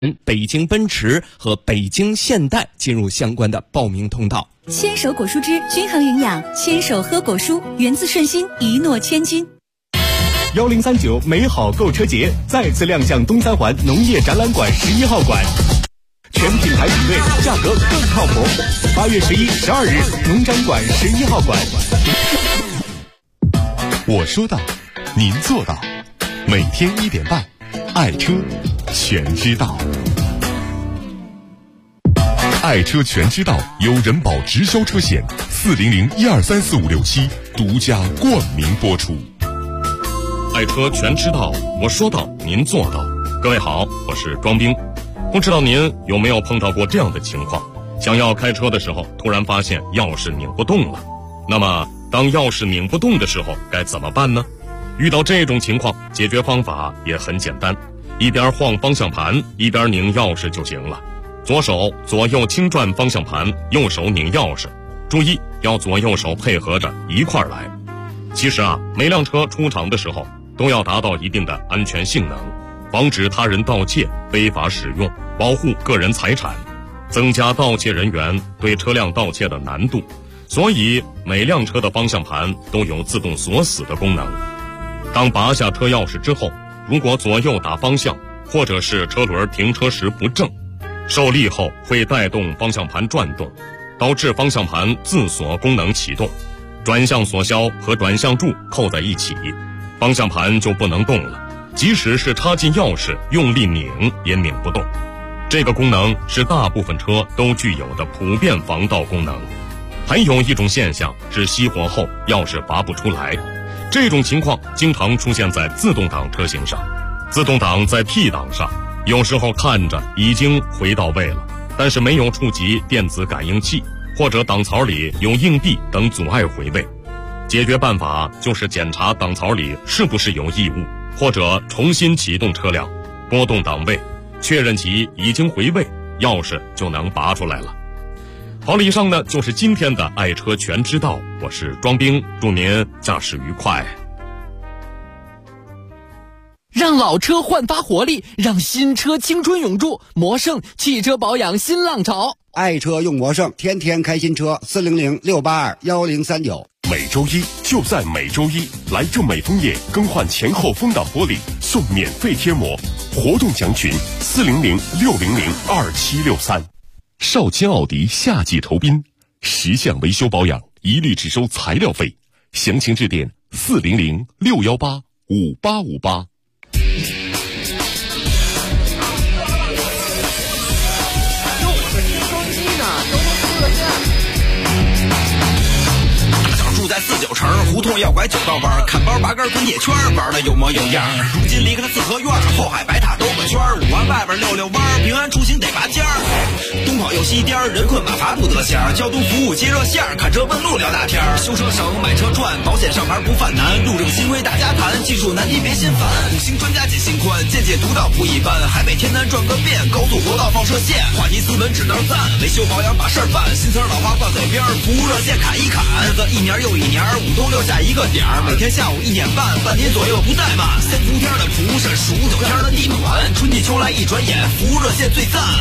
北京奔驰和北京现代进入相关的报名通道。 牵手果蔬汁均衡营养，牵手喝果蔬，源自顺心，一诺千金。 1039美好购车节再次亮相东三环农业展览馆11号馆，全品牌品类，价格更靠谱。8月11、12日，农展馆11号馆。 我说到，您做到。每天1点半，爱车全知道。爱车全知道由人保直销车险400-1234567独家冠名播出。 爱车全知道，我说到，您做到。各位好，我是庄兵。不知道您有没有碰到过这样的情况，想要开车的时候突然发现钥匙拧不动了。那么当钥匙拧不动的时候该怎么办呢？遇到这种情况，解决方法也很简单，一边晃方向盘一边拧钥匙就行了。左手左右轻转方向盘，右手拧钥匙，注意要左右手配合着一块来。其实每辆车出厂的时候都要达到一定的安全性能，防止他人盗窃、非法使用，保护个人财产，增加盗窃人员对车辆盗窃的难度。所以每辆车的方向盘都有自动锁死的功能。当拔下车钥匙之后，如果左右打方向，或者是车轮停车时不正，受力后会带动方向盘转动，导致方向盘自锁功能启动，转向锁销和转向柱扣在一起，方向盘就不能动了，即使是插进钥匙用力拧也拧不动。这个功能是大部分车都具有的普遍防盗功能。还有一种现象是熄火后钥匙拔不出来，这种情况经常出现在自动挡车型上。自动挡在 P 档上，有时候看着已经回到位了，但是没有触及电子感应器，或者挡槽里有硬币等阻碍回位。解决办法就是检查挡槽里是不是有异物，或者重新启动车辆，拨动档位，确认其已经回位，钥匙就能拔出来了。好了，以上呢就是今天的爱车全知道，我是庄兵，祝您驾驶愉快。 让老车焕发活力，让新车青春永驻。魔胜汽车保养新浪潮， 爱车用魔胜，天天开新车。400-682-1039。 每周一就在每周一，来正美枫叶更换前后风挡玻璃送免费贴膜，活动详询400-600-2763。少卿奥迪夏季酬宾，10项维修保养一律只收材料费，详情致电400-618-5858。 住在49城，胡同要拐9道弯，看包拔根滚铁圈，玩的有模有样。如今离开了四合院，后海白塔兜个圈，5环外边溜弯，平安出行得拔尖儿。东跑又西颠，人困马乏不得闲。交通服务接热线，看车问路聊大天。修车省，买车赚，保险上牌不犯难。路政新规大家谈，技术难题别心烦。5星专家解心宽，见解独到不一般。海北天南转个遍，高速国道放射线，话题斯文指那赞，维修保养把事儿办。新词老话挂嘴边，服务热线砍一砍。日子一年又一年，5都留下一个点儿，每天下午1点半，半天左右不怠慢。3伏天的蒲是数9天的地暖，春季秋来一转眼，服务热线最赞。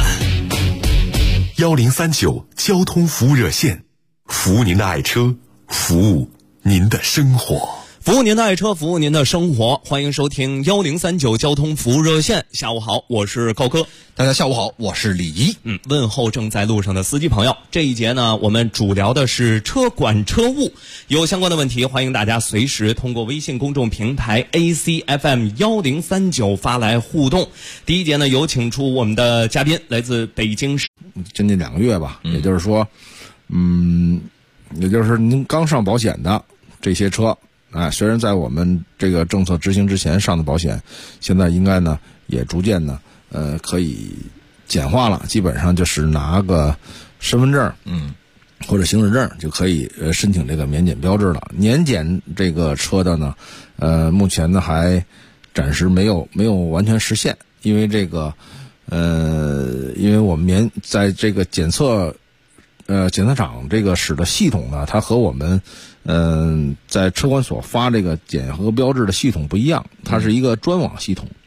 1039交通服务热线，服务您的爱车，服务您的生活。 服务您的爱车，服务您的生活，欢迎收听1039交通服务热线。下午好，我是高哥。 大家下午好，我是李怡。 问候正在路上的司机朋友。这一节呢，我们主聊的是车管车务，有相关的问题，欢迎大家随时通过微信公众平台 ACFM1039 发来互动。第一节呢，有请出我们的嘉宾，来自北京市， 将近2个月吧，也就是说，也就是您刚上保险的这些车。虽然在我们这个政策执行之前上的保险，现在应该呢也逐渐呢可以简化了，基本上就是拿个身份证或者行驶证就可以申请这个免检标志了。年检这个车的呢目前呢还暂时没有完全实现，因为这个因为我们在这个检测厂这个使的系统呢，它和我们在车管所发这个检核标志的系统不一样，它是一个专网系统。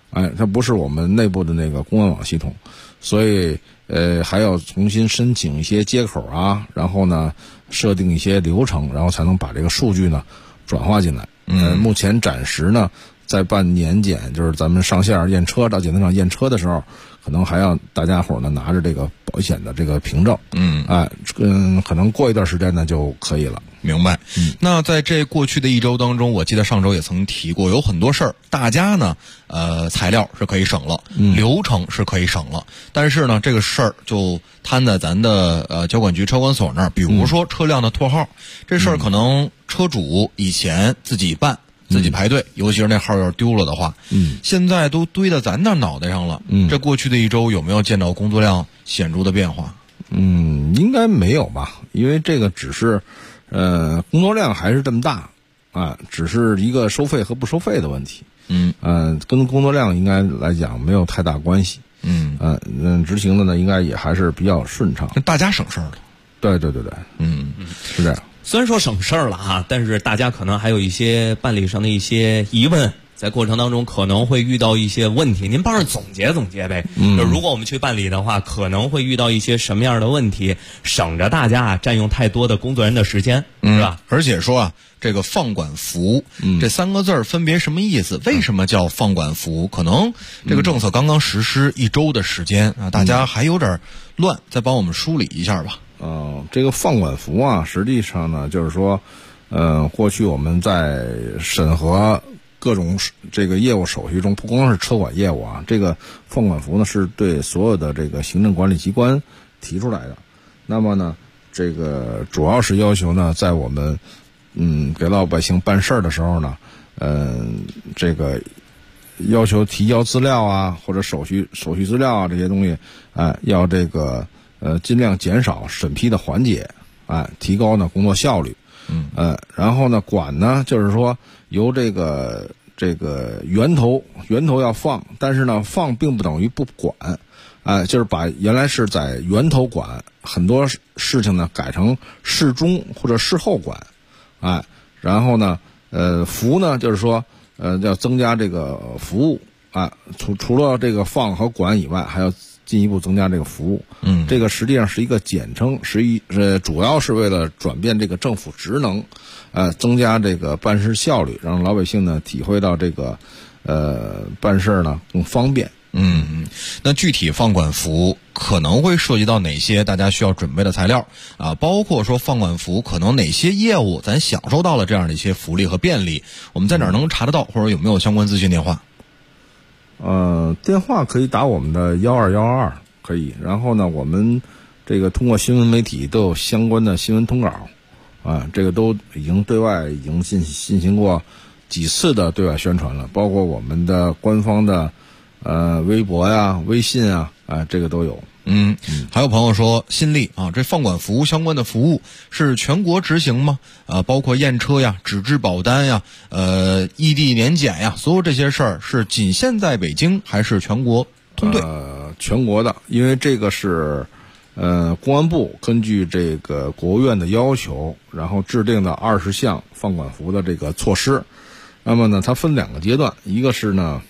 它不是我们内部的那个公安网系统，所以还要重新申请一些接口啊，然后呢设定一些流程，然后才能把这个数据呢转化进来。目前暂时呢，在办年检，就是咱们上线验车到检测厂验车的时候，可能还要大家伙呢拿着这个保险的这个凭证，可能过一段时间呢就可以了。 明白。那在这过去的一周当中，我记得上周也曾提过，有很多事儿，大家呢，材料是可以省了，流程是可以省了，但是呢，这个事儿就摊在咱的交管局车管所那儿。比如说车辆的拓号，这事儿可能车主以前自己办。自己排队，尤其是那号要是丢了的话，现在都堆到咱那脑袋上了。这过去的一周有没有见到工作量显著的变化？ 应该没有吧，因为这个只是，工作量还是这么大，只是一个收费和不收费的问题。跟工作量应该来讲没有太大关系。执行的呢应该也还是比较顺畅， 大家省事儿了。 对，是这样。 虽然说省事儿了哈，但是大家可能还有一些办理上的一些疑问，在过程当中可能会遇到一些问题，您帮着总结总结呗。如果我们去办理的话，可能会遇到一些什么样的问题，省着大家占用太多的工作人的时间，是吧？ 而且说啊，这个放管服这3个字分别什么意思？为什么叫放管服？可能这个政策刚刚实施1周的时间啊，大家还有点乱，再帮我们梳理一下吧。 这个放管服啊，实际上呢，就是说，过去我们在审核各种这个业务手续中，不光是车管业务啊，这个放管服呢是对所有的这个行政管理机关提出来的。那么呢，这个主要是要求呢，在我们给老百姓办事儿的时候呢，这个要求提交资料啊，或者手续资料啊这些东西，要这个。尽量减少审批的环节，提高呢工作效率。然后呢，管呢就是说由这个源头要放，但是呢放并不等于不管，就是把原来是在源头管很多事情呢改成事中或者事后管，然后呢服呢就是说要增加这个服务，除了这个放和管以外，还要进一步增加这个服务。这个实际上是一个简称，主要是为了转变这个政府职能，增加这个办事效率，让老百姓呢体会到这个办事呢更方便。 那具体放管服可能会涉及到哪些大家需要准备的材料啊？包括说放管服可能哪些业务咱享受到了这样的一些福利和便利，我们在哪儿能查得到，或者有没有相关咨询电话？ 电话可以打我们的12122可以，然后呢，我们这个通过新闻媒体都有相关的新闻通稿，这个都已经对外进行过几次的对外宣传了，包括我们的官方的微博呀、微信啊，这个都有。 还有朋友说新力啊，这放管服务相关的服务是全国执行吗？包括验车呀、纸质保单呀、异地年检呀，所有这些事儿是仅限在北京还是全国通对？ 全国的，因为这个是公安部根据这个国务院的要求，然后制定的20项放管服的这个措施。那么呢，它分2个阶段，一个是呢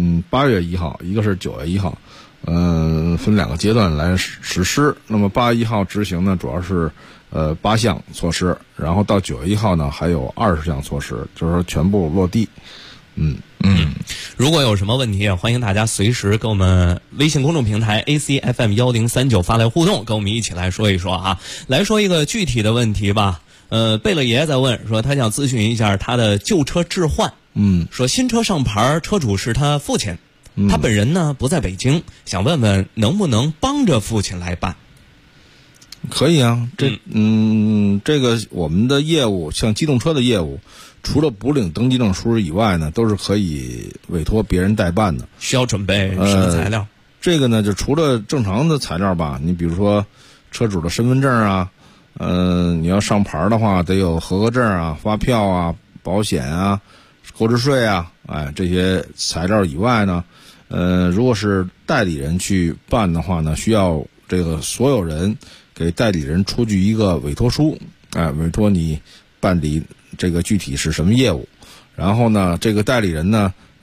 8月1号，一个是9月1号。分2个阶段来实施。那么8月1号执行呢，主要是8项措施，然后到9月1号呢还有20项措施，就是说全部落地。 如果有什么问题，欢迎大家随时跟我们微信公众平台 ACFM1039发来互动，跟我们一起来说一说啊。来说一个具体的问题吧。贝勒爷在问说，他想咨询一下他的旧车置换。说新车上牌，车主是他父亲。他本人呢不在北京，想问问能不能帮着父亲来办？ 可以啊，这个我们的业务，像机动车的业务，除了补领登记证书以外呢，都是可以委托别人代办的。 需要准备什么材料？ 这个呢，就除了正常的材料吧，你比如说车主的身份证啊，你要上牌的话，得有合格证啊、发票啊、保险啊、购置税啊，这些材料以外呢。如果是代理人去办的话呢，需要这个所有人给代理人出具一个委托书，委托你办理这个具体是什么业务。然后呢，这个代理人呢，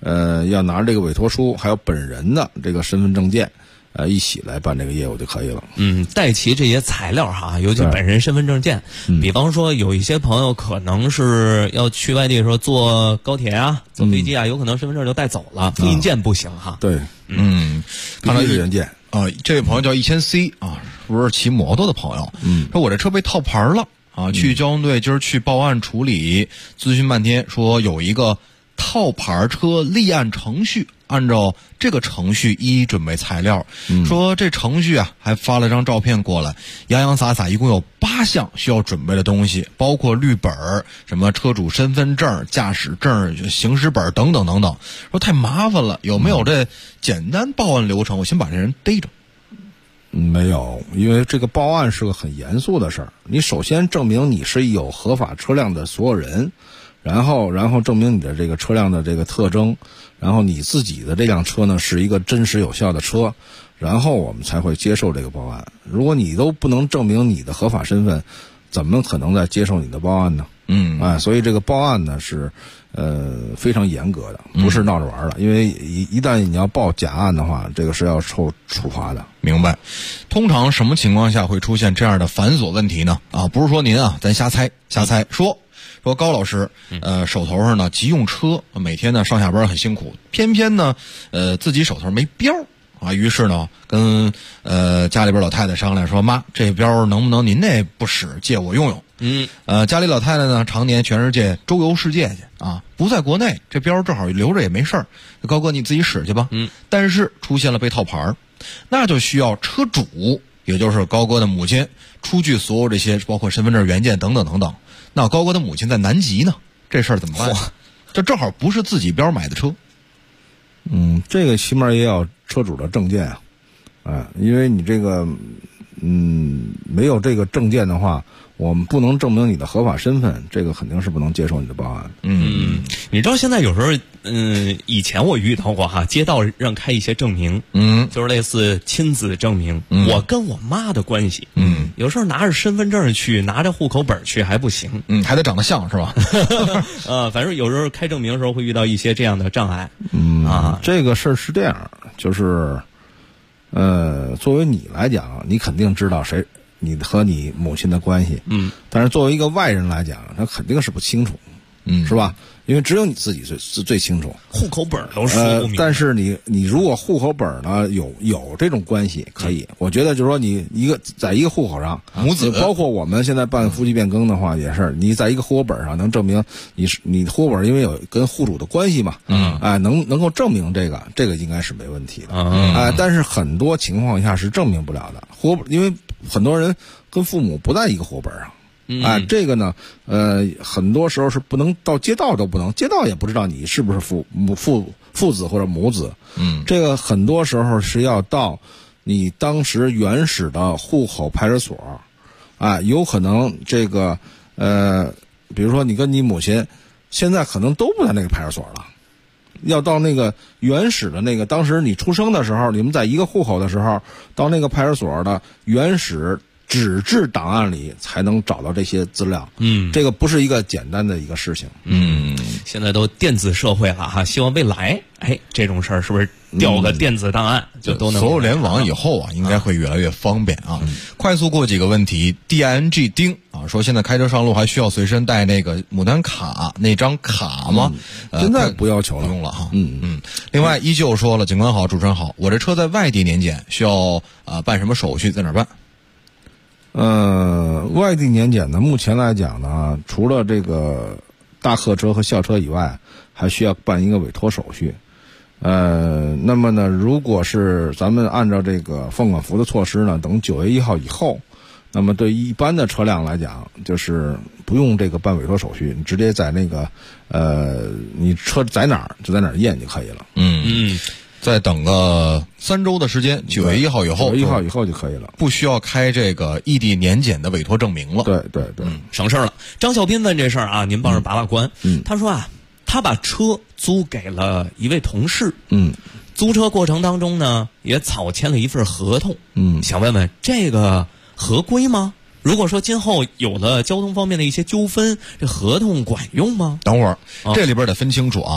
要拿着这个委托书，还有本人的这个身份证件，一起来办这个业务就可以了。 带齐这些材料哈，尤其本人身份证件。比方说，有一些朋友可能是要去外地的时候坐高铁啊、坐飞机啊，有可能身份证就带走了，复印件不行哈。 对， 看到原件这位朋友叫1000C啊，不是骑摩托的朋友，说我这车被套牌了啊，去交通队今儿去报案处理，咨询半天，说有一个套牌车立案程序，按照这个程序一一准备材料，说这程序啊还发了张照片过来，洋洋洒洒一共有8项需要准备的东西，包括绿本、什么车主身份证、驾驶证、行驶本等等等等，说太麻烦了，有没有这简单报案流程？我先把这人逮着。 没有，因为这个报案是个很严肃的事儿。你首先证明你是有合法车辆的所有人，然后证明你的这个车辆的这个特征，然后你自己的这辆车呢是一个真实有效的车，然后我们才会接受这个报案。如果你都不能证明你的合法身份，怎么可能再接受你的报案呢？所以这个报案呢是非常严格的，不是闹着玩的。因为一旦你要报假案的话，这个是要受处罚的。 明白。通常什么情况下会出现这样的繁琐问题呢？不是说您咱瞎猜，说高老师，手头上呢急用车，每天呢上下班很辛苦，偏偏呢自己手头没标于是呢跟家里边老太太商量说，妈，这标能不能您那不使，借我用用。家里老太太呢常年全世界周游世界去不在国内，这标正好留着也没事儿，高哥你自己使去吧。但是出现了被套牌，那就需要车主，也就是高哥的母亲出具所有这些，包括身份证原件等等等等。那高哥的母亲在南极呢，这事儿怎么办？这正好不是自己标买的车。 这个起码也要车主的证件因为你这个没有这个证件的话，我们不能证明你的合法身份，这个肯定是不能接受你的报案。 你知道现在有时候以前我遇到过街道让开一些证明，就是类似亲子证明，我跟我妈的关系，有时候拿着身份证去，拿着户口本去还不行， 还得长得像是吧？ 反正有时候开证明的时候会遇到一些这样的障碍。 这个事儿是这样，就是作为你来讲，你肯定知道你和你母亲的关系，但是作为一个外人来讲，他肯定是不清楚，是吧？因为只有你自己最清楚。 户口本都说不明白。 但是你如果户口本呢有这种关系，可以，我觉得就是说你在一个户口上， 母子， 包括我们现在办夫妻变更的话，也是你在一个户口本上能证明你户口本因为有跟户主的关系嘛，能够证明这个应该是没问题的。但是很多情况下是证明不了的。因为很多人跟父母不在一个户口本上。这个呢，很多时候是不能到街道都不能，街道也不知道你是不是父子或者母子。这个很多时候是要到你当时原始的户口派出所，有可能这个比如说你跟你母亲现在可能都不在那个派出所了，要到那个原始的那个当时你出生的时候，你们在一个户口的时候，到那个派出所的原始纸质档案里才能找到这些资料。这个不是一个简单的一个事情。 现在都电子社会了希望未来这种事儿是不是调个电子档案就都能所有联网以后应该会越来越方便快速过几个问题。 DING 丁说现在开车上路还需要随身带那个牡丹卡那张卡吗？ 现在不要求了， 不用了另外依旧说了，警官好，主持人好，我这车在外地年检，需要办什么手续，在哪儿办？ 外地年检呢，目前来讲呢，除了这个大客车和校车以外，还需要办一个委托手续。那么呢，如果是咱们按照这个放管服的措施呢，等9月1号以后，那么对于一般的车辆来讲，就是不用这个办委托手续，你直接在那个你车在哪儿就在哪儿验就可以了。 再等个3周的时间，9月1号以后，9 月1号以后就可以了， 不需要开这个异地年检的委托证明了。 对， 省事了。张小斌问这事儿您帮着把关。他说他把车租给了一位同事。租车过程当中呢，也草签了一份合同。想问问这个合规吗？如果说今后有了交通方面的一些纠纷，这合同管用吗？ 等会儿这里边得分清楚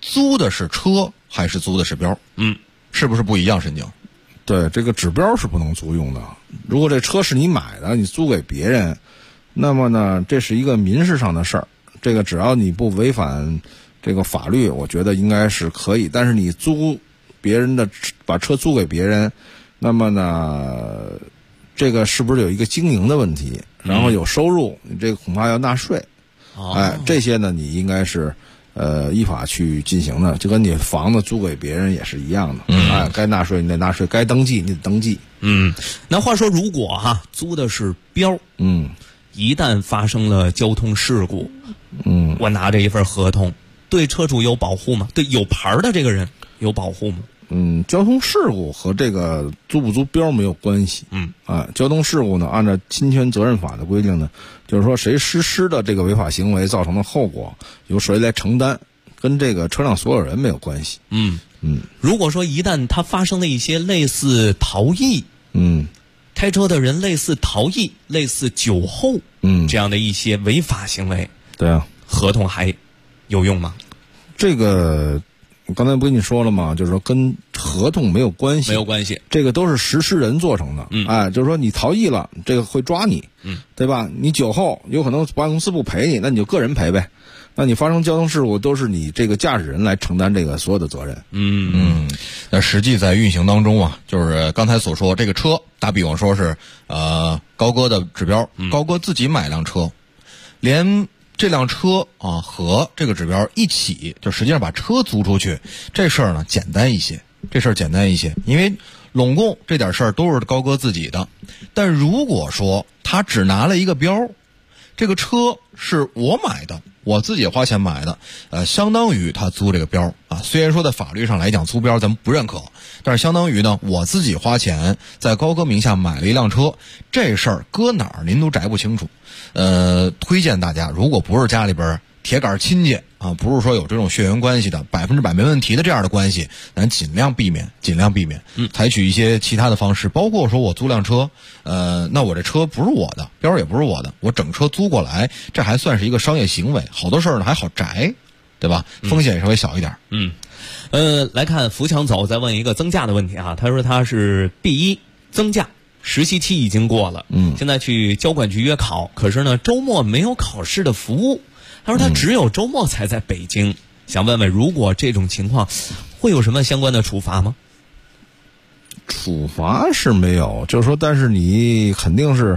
租的是车还是租的是标？是不是不一样？申警？ 对，这个指标是不能租用的。如果这车是你买的，你租给别人，那么呢，这是一个民事上的事儿。这个只要你不违反这个法律，我觉得应该是可以。但是你租别人的，把车租给别人，那么呢，这个是不是有一个经营的问题？然后有收入，你这个恐怕要纳税。这些呢，你应该是依法去进行的，就跟你房子租给别人也是一样的。该纳税你得纳税，该登记你得登记。 那话说，如果租的是标，一旦发生了交通事故，我拿着一份合同，对车主有保护吗？对有牌的这个人有保护吗？ 交通事故和这个租不租标没有关系。交通事故呢，按照侵权责任法的规定呢，就是说谁实施的这个违法行为造成的后果由谁来承担，跟这个车辆所有人没有关系。 如果说一旦他发生了一些类似逃逸，开车的人类似逃逸、类似酒后，这样的一些违法行为， 对啊， 合同还有用吗？ 这个我刚才不跟你说了吗？就是说跟合同没有关系， 没有关系， 这个都是实施人做成的。就是说你逃逸了，这个会抓你，对吧？你酒后有可能保险公司不赔你，那你就个人赔呗。那你发生交通事故都是你这个驾驶人来承担这个所有的责任。 那实际在运行当中就是刚才所说，这个车打比方说是高哥的指标，高哥自己买辆车，连这辆车和这个指标一起，就实际上把车租出去，这事儿呢简单一些。因为拢共这点事儿都是高哥自己的。但如果说他只拿了一个标，这个车是我买的，我自己花钱买的，相当于他租这个标虽然说在法律上来讲租标咱们不认可，但是相当于呢我自己花钱在高哥名下买了一辆车，这事儿搁哪儿您都摘不清楚。推荐大家，如果不是家里边铁杆亲戚不是说有这种血缘关系的100%没问题的这样的关系，咱尽量避免，采取一些其他的方式，包括说我租辆车，那我这车不是我的，标也不是我的，我整车租过来，这还算是一个商业行为，好多事儿呢还好摘，对吧？风险也稍微小一点。 来看扶墙走再问一个增驾的问题他说他是 B1 增驾，实习期已经过了，现在去交管局约考，可是呢周末没有考试的服务。他说他只有周末才在北京，想问问如果这种情况会有什么相关的处罚吗？ 处罚是没有，就是说但是你肯定是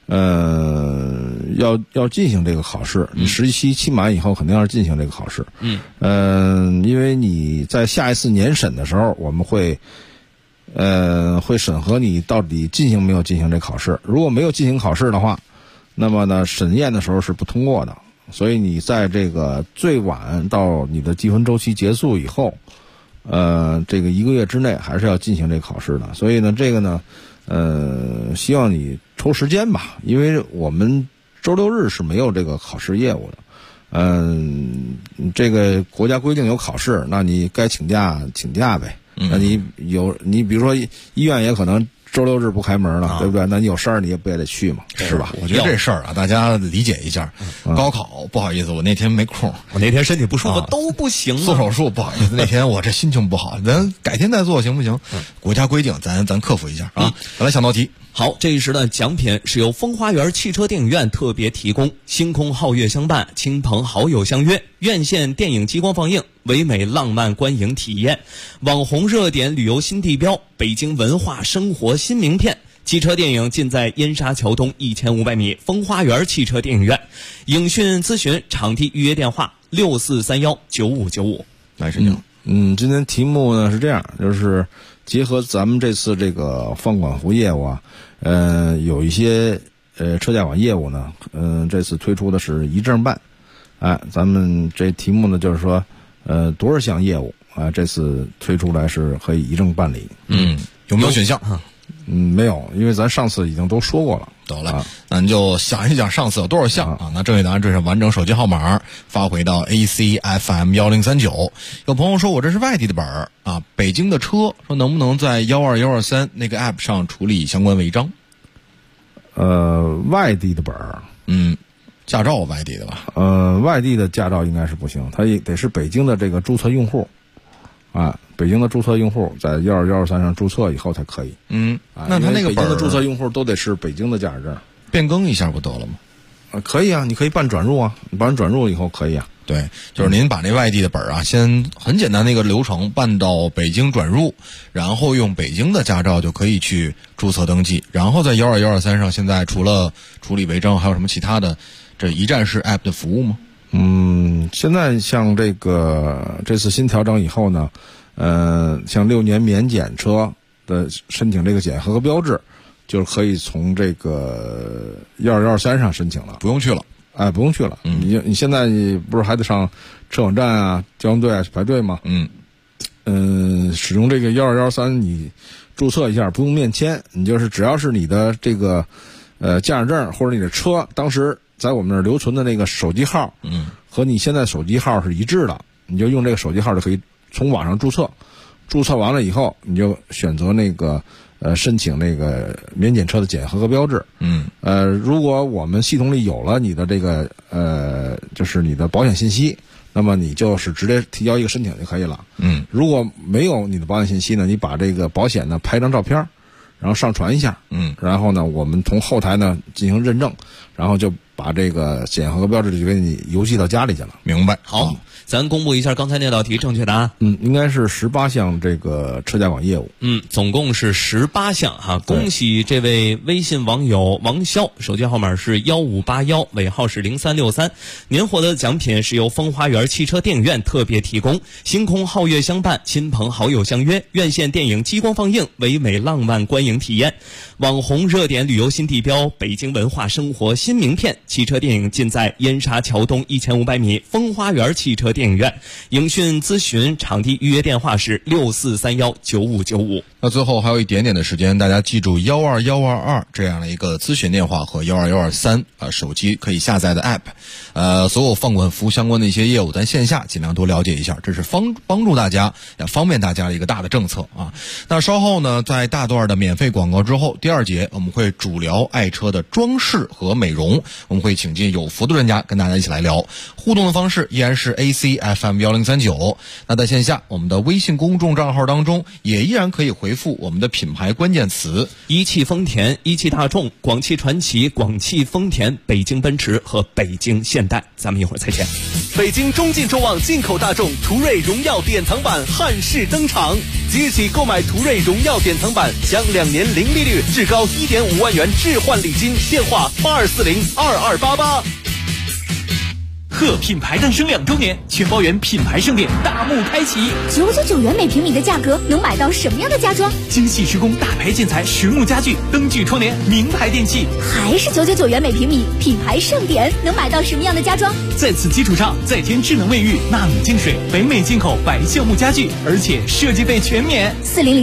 要进行这个考试，你实习期期满以后肯定要进行这个考试。因为你在下一次年审的时候，我们会审核你到底进行没有进行这考试。如果没有进行考试的话，那么呢审验的时候是不通过的。所以你在这个最晚到你的记分周期结束以后，这个1个月之内还是要进行这个考试的。所以呢，这个呢，希望你抽时间吧，因为我们周六日是没有这个考试业务的。这个国家规定有考试，那你该请假请假呗。那你比如说医院也可能周六日不开门了，对不对？那你有事儿你也不也得去嘛，是吧？ 我觉得这事儿大家理解一下。高考不好意思，我那天没空， 我那天身体不舒服都不行， 做手术不好意思，那天我这心情不好，咱改天再做行不行？国家规定咱克服一下啊。再来想道题。 好，这一时的奖品是由风花园汽车电影院特别提供，星空皓月相伴，亲朋好友相约，院线电影激光放映，唯美浪漫观影体验，网红热点旅游新地标，北京文化生活新名片。汽车电影尽在燕莎桥东1500米风花园汽车电影院。影讯咨询场地预约电话64319595。 来，申请。 今天题目呢是这样，就是结合咱们这次这个放管服务业务有一些车驾管业务呢，这次推出的是一证办。咱们这题目呢就是说多少项业务这次推出来是可以一证办理。 有没有选项？ 没有，因为咱上次已经都说过了。 得了，那你就想一想上次有多少项那正确答案这是完整手机号码发回到 ACFM 1039。有朋友说我这是外地的本儿北京的车，说能不能在12123那个 app 上处理相关违章？ 外地的本儿， 驾照外地的吧？ 外地的驾照应该是不行，它也得是北京的这个注册用户，啊，北京的注册用户在12123上注册以后才可以。 那他那个北京的注册用户都得是北京的驾驶证， 变更一下不得了吗？ 可以啊，你可以办转入啊，你办转入以后可以啊。 对，就是您把那外地的本啊，先很简单的一个流程办到北京转入，然后用北京的驾照就可以去注册登记，然后在12123上，现在除了处理违章，还有什么其他的这一站式 app 的服务吗？ 现在像这次新调整以后呢，像6年免检车的申请这个检合格标志，就是可以从这个12123上申请了， 不用去了。 不用去了。你现在不是还得上车管站啊、交通队啊去排队吗？使用这个12123，你注册一下不用面签，你就是只要是你的这个驾驶证或者你的车当时在我们那儿留存的那个手机号，和你现在手机号是一致的，你就用这个手机号就可以从网上注册。注册完了以后，你就选择那个申请那个免检车的检合格标志。如果我们系统里有了你的这个就是你的保险信息，那么你就是直接提交一个申请就可以了。如果没有你的保险信息呢，你把这个保险呢拍张照片，然后上传一下。然后呢，我们从后台呢进行认证，然后就把这个检合格标志就给你邮寄到家里去了。 明白。 好。咱公布一下刚才那道题正确答案。 应该是18项这个车驾管业务。 总共是18项哈。恭喜这位微信网友王潇，手机号码是1581，尾号是0363。您获得的奖品是由风花园汽车电影院特别提供，星空皓月相伴，亲朋好友相约，院线电影激光放映，唯美浪漫观影体验，网红热点旅游新地标，北京文化生活新名片，汽车电影尽在燕莎桥东1500米风花园汽车电影院。影讯咨询场地预约电话是64319595。 那最后还有一点点的时间，大家记住12122这样的一个咨询电话和12123手机可以下载的 app。所有放管服务相关的一些业务，咱线下尽量多了解一下，这是帮助大家也方便大家的一个大的政策啊。那稍后呢，在大段的免费广告之后，第2节我们会主聊爱车的装饰和美容，我们会请进有福的专家跟大家一起来聊。互动的方式依然是 ACFM1039。那在线下我们的微信公众账号当中也依然可以回复我们的品牌关键词： 一汽丰田、一汽大众、广汽传祺、广汽丰田、北京奔驰和北京现代。咱们一会儿再见。 北京中进众望进口大众途锐荣耀典藏版汉式登场，即日起购买途锐荣耀典藏版，享2年零利率，至高1.5万元置换礼金。电话82402288。 贺品牌诞生2周年，全包园品牌盛典大幕开启 ，999元每平米的价格能买到什么样的家装？ 精细施工大牌建材、实木家具、灯具窗帘、名牌电器， 还是999元每平米，品牌盛典能买到什么样的家装？ 在此基础上再添智能卫浴、纳米净水、北美进口白橡木家具，而且设计费全免。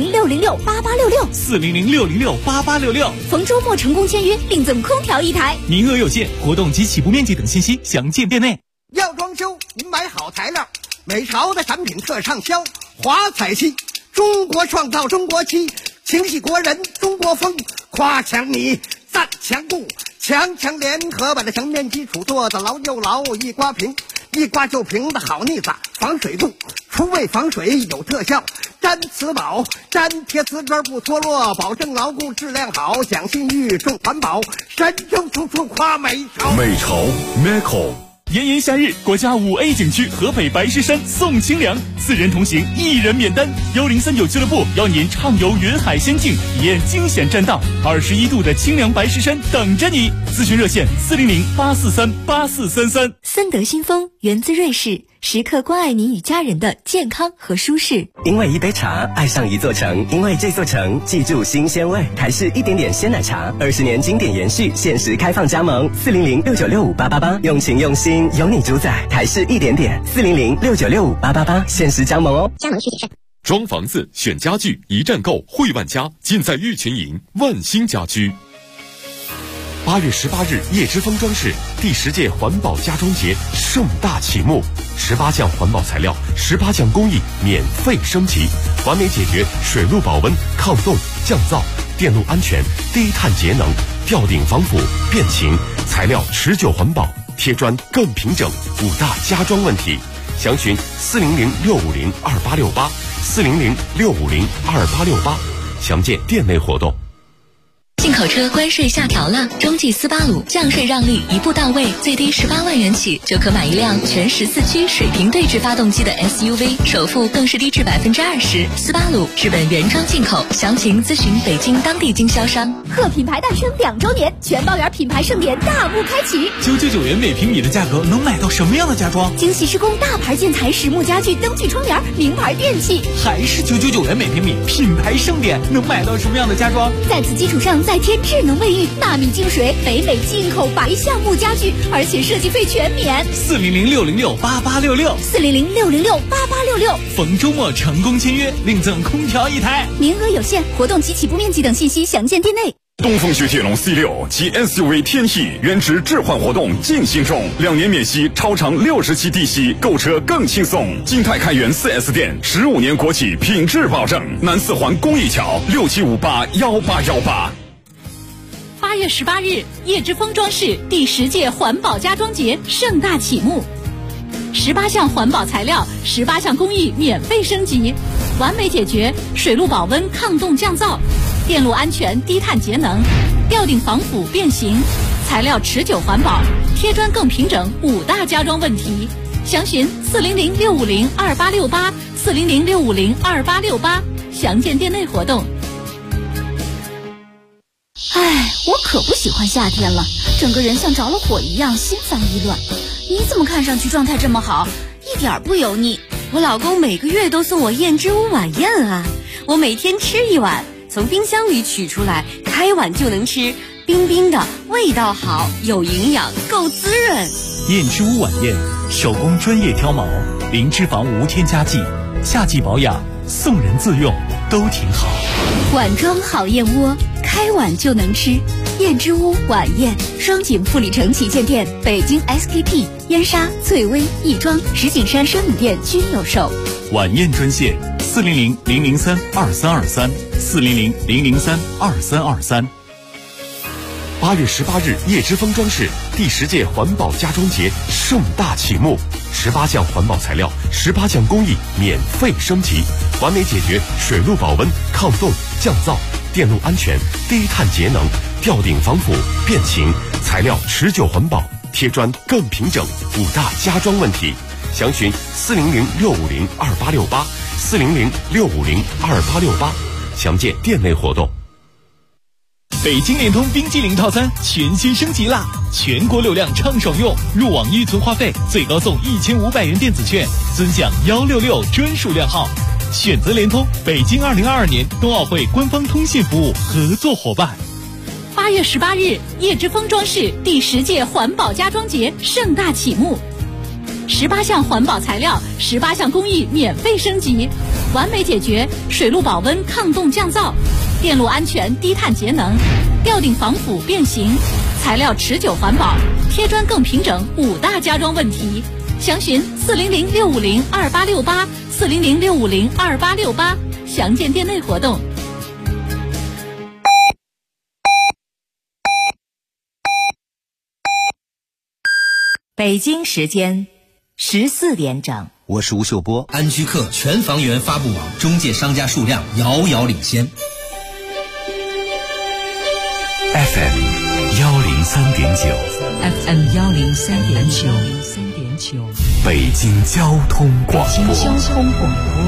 400-606-8866，400-606-8866，逢周末成功签约，另赠空调1台， 名额有限，活动及起步面积等信息详见店内。 要装修，您买好材料，美朝的产品特畅销。华彩漆，中国创造中国漆，情系国人中国风，夸墙你赞墙固，强联合把这墙面基础做得牢又牢，一刮平，一刮就平的好腻子，防水度，除味防水有特效，粘瓷宝，粘贴瓷砖不脱落，保证牢固质量好，讲信誉重环保，神州处处夸美朝。 美朝 Meco。 炎炎夏日，国家5A 景区河北白石山送清凉，4人同行1人免单。1039俱乐部邀您畅游云海仙境，体验惊险栈道，21度的清凉白石山等着你。咨询热线400-843-8433。 森德新风源自瑞士，时刻关爱您与家人的健康和舒适。 因为一杯茶爱上一座城，因为这座城记住新鲜味。台式一点点鲜奶茶，20年经典延续，限时开放加盟，400-6965-888，用情用心有你主宰。台式一点点，400-6965-888，限时加盟哦。加盟需谨慎。 装房子选家具，一站购汇万家，尽在玉群营万兴家居。8月18日，叶之峰装饰第10届环保家装节盛大启幕，18项环保材料，18项工艺免费升级，完美解决水路保温、抗冻、降噪、电路安全、低碳节能、吊顶防腐、变形，材料持久环保， 贴砖更平整，5大家装问题，详询400-650-2868，400-650-2868，详见店内活动。 进口车关税下调了，中继斯巴鲁降税让利一步到位，最低18万元起就可买一辆全14驱水平对置发动机的 SUV， 首付更是低至20%。斯巴鲁日本原装进口，详情咨询北京当地经销商。 贺品牌诞生2周年，全包圆品牌盛典大幕开启。 999元每平米的价格能买到什么样的家装？ 精细施工大牌建材、实木家具、灯具窗帘、名牌电器， 还是999元每平米，品牌盛典能买到什么样的家装？ 在此基础上再添智能卫浴、纳米净水、北美进口白橡木家具，而且设计费全免。 400-606-8866，400-606-8866，逢周末成功签约，另赠空调1台， 名额有限，活动及其不面积等信息详见店内。 东风雪铁龙 C6 及 SUV 天翼原值置换活动进行中，2年免息，超长60期低息，购车更轻松。金泰开元 4S 店，15年国企品质保证。南四环公益桥67581818。 8月18日，叶之峰装饰第10届环保家装节盛大启幕，18项环保材料，18项工艺免费升级，完美解决水路保温、抗冻降噪、电路安全、低碳节能、吊顶防腐变形、材料持久环保、贴砖更平整5大家装问题。详询400-650-2868，400-650-2868，详见店内活动。唉，我可不喜欢夏天了，整个人像着了火一样，心烦意乱。你怎么看上去状态这么好，一点不油腻？ 我老公每个月都送我燕之屋晚宴啊，我每天吃1碗，从冰箱里取出来，开碗就能吃，冰冰的，味道好，有营养，够滋润。 燕之屋晚宴，手工专业挑毛，零脂肪无添加剂，夏季保养，送人自用都挺好。 碗装好燕窝，开碗就能吃。燕之屋晚宴，双井富里城旗舰店、北京 SKP、燕莎、翠微、亦庄、石景山生米店均有售。 晚宴专线400-003-2323，400-003-2323。 8月18日，叶之峰装饰第10届环保家装节盛大启幕，18项环保材料，18项工艺免费升级，完美解决水路保温、抗冻、降噪、电路安全、低碳节能、吊顶防腐、变形，材料持久环保，贴砖更平整5大家装问题。详询400-650-2868，400-650-2868，详见店内活动。 北京联通冰激凌套餐全新升级啦！全国流量畅爽用，入网预存话费最高送1500元电子券，尊享166专属靓号。选择联通，北京2022年冬奥会官方通信服务合作伙伴。 8月18日，叶之峰装饰第10届环保家装节盛大启幕，18项环保材料，18项工艺免费升级，完美解决水路保温、抗冻降噪、电路安全、低碳节能、吊顶防腐变形、材料持久环保、贴砖更平整5大家装问题。详询400-650-2868，400-650-2868，详见店内活动。 北京时间14点整， 我是吴秀波。安居客全房源发布网中介商家数量遥遥领先。 FM 103.9，FM 103.9， 北京交通广播， 北京交通广播，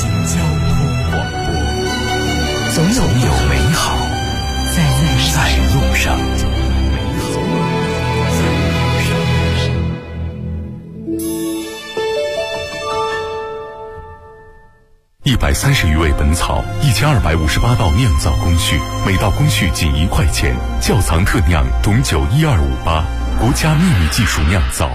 总有美好在路上。130余味本草，1258道酿造工序，每道工序仅1块钱。窖藏特酿董酒12588，国家秘密技术酿造。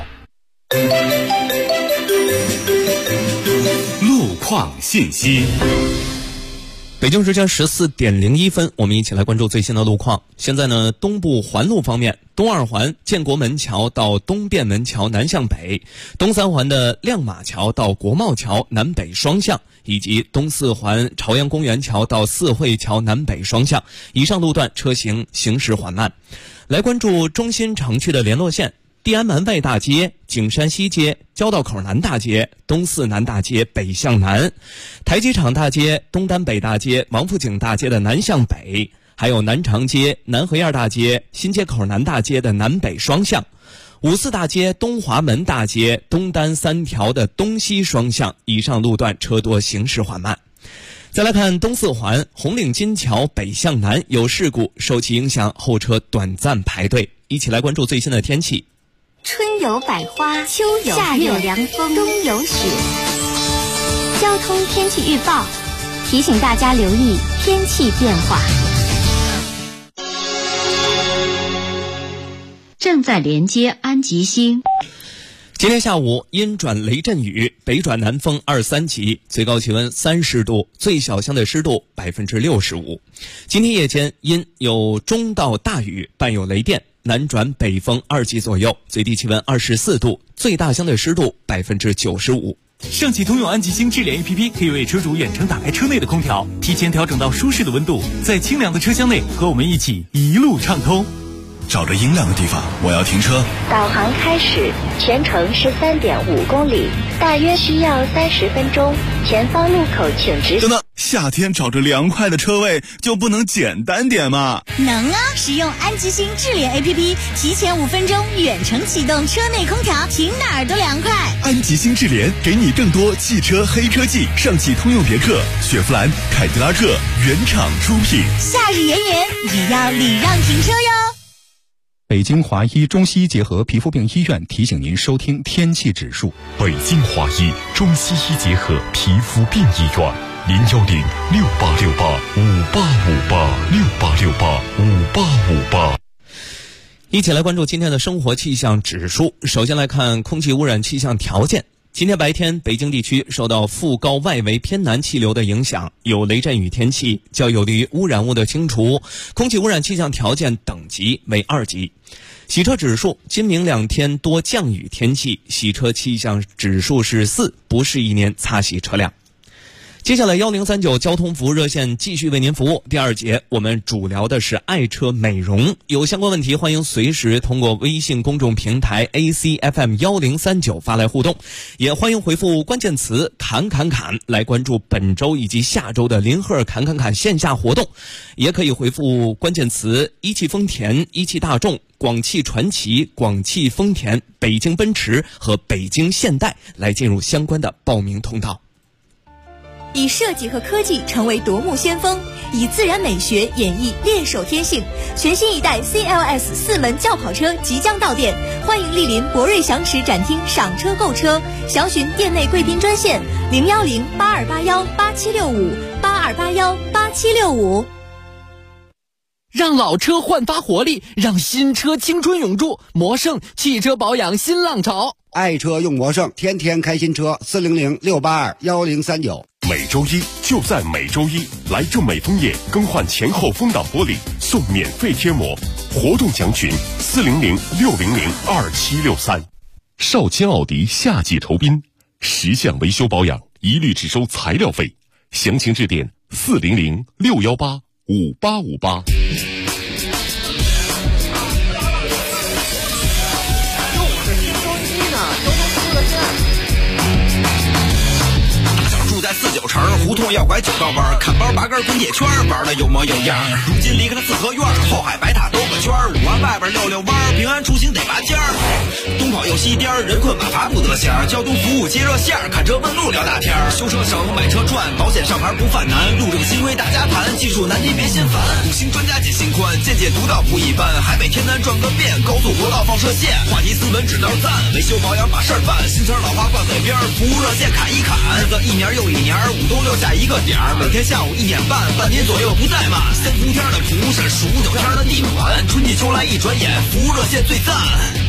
路况信息。 北京时间14点01分，我们一起来关注最新的路况。现在呢，东部环路方面，东二环建国门桥到东便门桥南向北，东三环的亮马桥到国贸桥南北双向，以及东四环朝阳公园桥到四惠桥南北双向，以上路段车行驶缓慢。来关注中心城区的联络线。 地安门外大街、景山西街、交道口南大街、东四南大街北向南，台机场大街、东单北大街、王府井大街的南向北，还有南长街、南河沿大街、新街口南大街的南北双向，五四大街、东华门大街、东单3条的东西双向，以上路段车多，行驶缓慢。再来看东四环红岭金桥北向南有事故，受其影响，后车短暂排队。一起来关注最新的天气。 春有百花，秋有夏有凉风，冬有雪。交通天气预报提醒大家留意天气变化。 正在连接安吉星。 今天下午阴转雷阵雨，北转南风2、3级，最高气温30度，最小相对湿度65%。今天夜间阴有中到大雨，伴有雷电，南转北风2级左右，最低气温24度，最大相对湿度95%。 上汽通用安吉星智联 APP 可以为车主远程打开车内的空调，提前调整到舒适的温度，在清凉的车厢内和我们一起一路畅通。 找着阴凉的地方，我要停车。 导航开始，全程13.5公里，大约需要30分钟。前方路口请直。 等等，夏天找着凉快的车位就不能简单点吗？ 能啊！使用安吉星智联 APP， 提前5分钟远程启动车内空调，停哪儿都凉快。 安吉星智联给你更多汽车黑科技，上汽通用别克、雪佛兰、凯迪拉克原厂出品。 夏日炎炎，也要礼让停车哟。 北京华医中西医结合皮肤病医院提醒您收听天气指数。 北京华医中西医结合皮肤病医院，0106868585858，68685858。 一起来关注今天的生活气象指数。首先来看空气污染气象条件。今天白天，北京地区受到副高外围偏南气流的影响，有雷阵雨天气，较有利于污染物的清除，空气污染气象条件等级为2级。洗车指数，今明2天多降雨天气，洗车气象指数是4，不适宜您擦洗车辆。接下来1039交通服务热线继续为您服务。第2节我们主聊的是爱车美容，有相关问题欢迎随时通过微信公众平台 ACFM1039 发来互动，也欢迎回复关键词侃侃侃来关注本周以及下周的林赫侃侃侃线下活动，也可以回复关键词一汽丰田、一汽大众、广汽传祺、广汽丰田、北京奔驰和北京现代来进入相关的报名通道。 以设计和科技成为夺目先锋，以自然美学演绎猎手天性。全新一代 CLS 4门轿跑车即将到店，欢迎莅临博瑞祥驰展厅赏车购车，详询店内贵宾专线010-8281-8765，8281-8765。 让老车焕发活力，让新车青春永驻。魔胜汽车保养新浪潮， 爱车用魔胜，天天开新车，400-682-1039。 每周一就在每周一，来正美枫叶更换前后风挡玻璃送免费贴膜，活动详询400-600-2763。少卿奥迪夏季酬宾，10项维修保养一律只收材料费，详情致电400-618-5858。 49城胡同要拐9道弯，看包拔根滚铁圈，玩的有模有样。如今离开了四合院，后海白塔兜个圈，5环外边溜弯，平安出行得拔尖儿。东跑右西颠，人困马乏不得闲。交通服务接热线，看车问路聊大天。修车省，买车赚，保险上牌不犯难。路正新规大家谈，技术难题别心烦。5星专家解心宽，见解独到不一般。海北天南转个遍，高速国道放射线。话题斯文指导赞，维修保养把事儿办。新车老花挂嘴边，服务热线砍一砍。日子一年又一年，5都留下一个点儿。每天下午1点半，半年左右不怠慢。3伏天的蒲是数9天的地暖，春季秋来一转眼，服务热线最赞。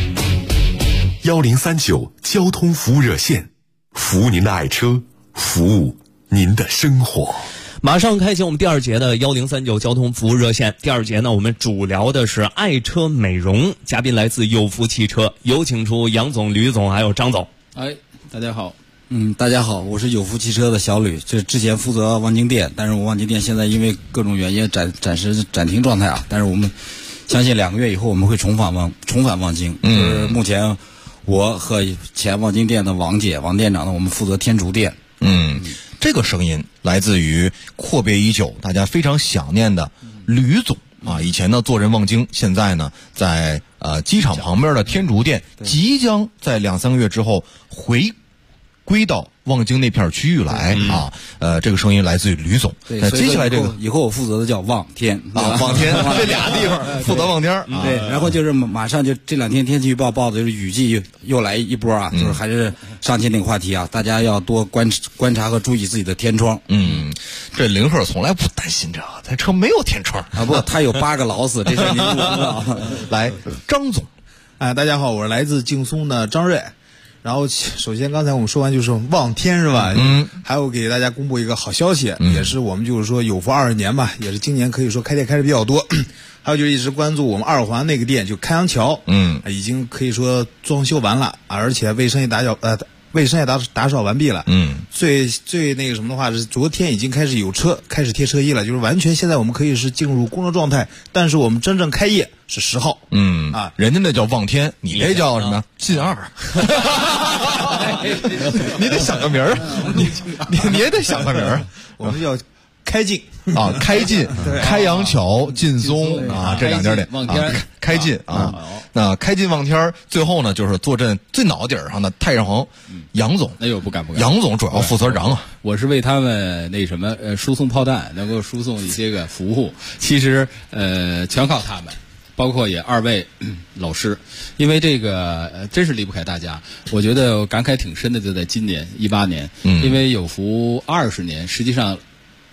1039交通服务热线，服务您的爱车，服务您的生活。 马上开启我们第2节的1039交通服务热线。第2节呢，我们主聊的是爱车美容，嘉宾来自有福汽车，有请出杨总、吕总还有张总。 大家好。大家好，我是有福汽车的小吕，这之前负责望京店，但是我望京店现在因为各种原因暂时暂停状态啊，但是我们相信2个月以后我们会重返望京。就是目前我和前望京店的王店长呢，我们负责天竺店。 这个声音来自于阔别已久、大家非常想念的吕总啊。以前呢坐镇望京，现在呢在机场旁边的天竺店，即将在2-3个月之后回归到望京那片区域来啊。这个声音来自于吕总。 对， 接下来这个以后我负责的叫望天啊，望天这俩地方负责望天。 对，然后就是马上就这2天天气预报报的就是雨季又来一波啊，就是还是上期那个话题啊，大家要多观察和注意自己的天窗。 这林鹤从来不担心这个，他车没有天窗啊，不，他有8个老死，这事您不知道。 来，张总， 大家好，我是来自劲松的张瑞。然后首先刚才我们说完就是望天是吧？还有给大家公布一个好消息，也是我们就是说有福20年吧，也是今年可以说开店开的比较多。还有就是一直关注我们2环那个店，就开阳桥，已经可以说装修完了，而且卫生也打扫完毕了。最那个什么的话是昨天已经开始有车开始贴车衣了，就是完全现在我们可以是进入工作状态，但是我们真正开业是10号。 人家那叫望天，你这叫什么？劲2。你得想个名儿，你也得想个名儿。 我们叫开进啊，开进、开阳桥、劲松啊，这2家店。 望天开进啊，那开进望天，最后呢就是坐镇最脑顶上的太上皇杨总。 哎呦，不敢。 杨总主要负责瓤啊， 我是为他们那什么输送炮弹，能够输送一些个服务。其实全靠他们。包括也2位老师，因为这个真是离不开大家。我觉得我感慨挺深的，就在今年18年，因为有福20年，实际上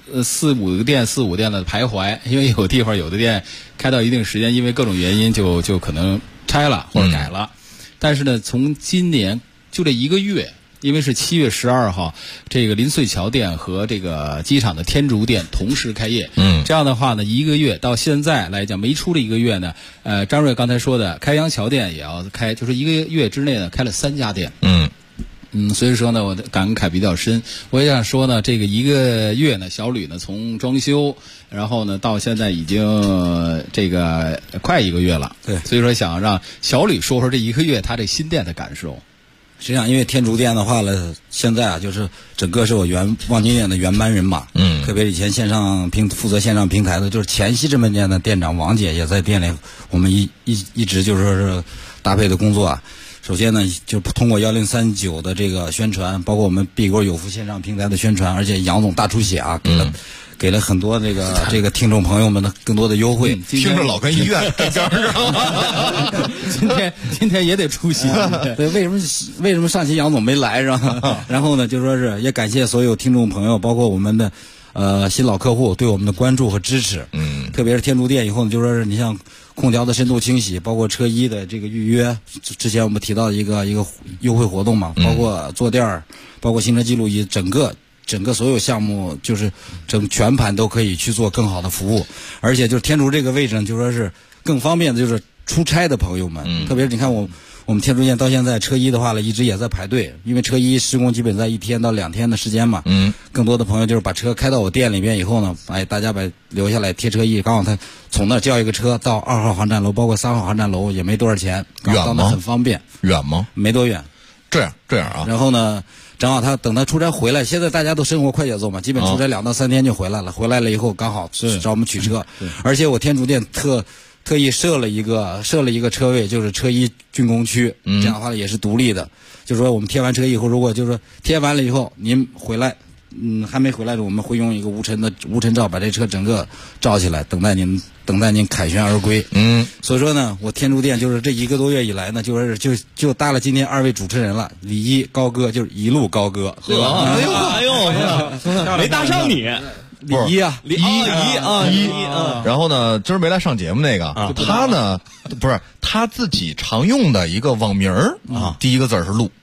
4、5个店的徘徊，因为有地方有的店开到一定时间，因为各种原因就可能拆了或者改了。但是呢，从今年就这1个月。因为是7月12号，这个林穗桥店和这个机场的天竺店同时开业。这样的话呢，1个月到现在来讲没出了1个月呢，张瑞刚才说的开阳桥店也要开，就是1个月之内呢开了3家店。所以说呢，我的感慨比较深。我也想说呢，这个1个月呢，小吕呢从装修，然后呢到现在已经这个快1个月了。 对， 所以说想让小吕说说这1个月他这新店的感受。 实际上，因为天竺店的话呢，现在啊，就是整个是我望京店的原班人马。特别以前负责线上平台的，就是前西直门店的店长王姐也在店里，我们一直就是说是搭配的工作啊。首先呢，就通过1039的这个宣传，包括我们碧沟有福线上平台的宣传，而且杨总大出血啊，给了很多这个听众朋友们的更多的优惠。 听着老跟医院跟边儿。今天也得出席。 对，为什么上期杨总没来是吧？然后呢，就说是也感谢所有听众朋友，包括我们的新老客户对我们的关注和支持。特别是天竺店以后呢，就说是你像空调的深度清洗，包括车衣的这个预约，之前我们提到一个优惠活动嘛，包括坐垫，包括行车记录仪，整个所有项目就是全盘都可以去做更好的服务，而且就是天竺这个位置呢，就说是更方便的，就是出差的朋友们，特别是你看我们天竺店到现在车衣的话呢，一直也在排队，因为车衣施工基本在1天到2天的时间嘛。更多的朋友就是把车开到我店里面以后呢，大家留下来贴车衣，刚好他从那叫一个车到2号航站楼，包括3号航站楼也没多少钱， 远吗？ 很方便。 远吗？ 没多远。 这样啊。 然后呢，正好等他出差回来，现在大家都生活快节奏嘛，基本出差2到3天就回来了。回来了以后刚好找我们取车，而且我天竺店特意设了一个车位，就是车衣竣工区，这样的话也是独立的。就是说我们贴完车以后，如果就是说贴完了以后您回来，还没回来的，我们会用一个无尘罩把这车整个罩起来，等待您凯旋而归。所以说呢，我天竺店就是这1个多月以来呢，就搭了今天2位主持人了，李一高歌就是一路高歌，对吧？ 哎呦，没搭上你。 李一啊， 李一， 然后呢，今儿没来上节目那个，他呢不是他自己常用的一个网名啊，第一个字是陆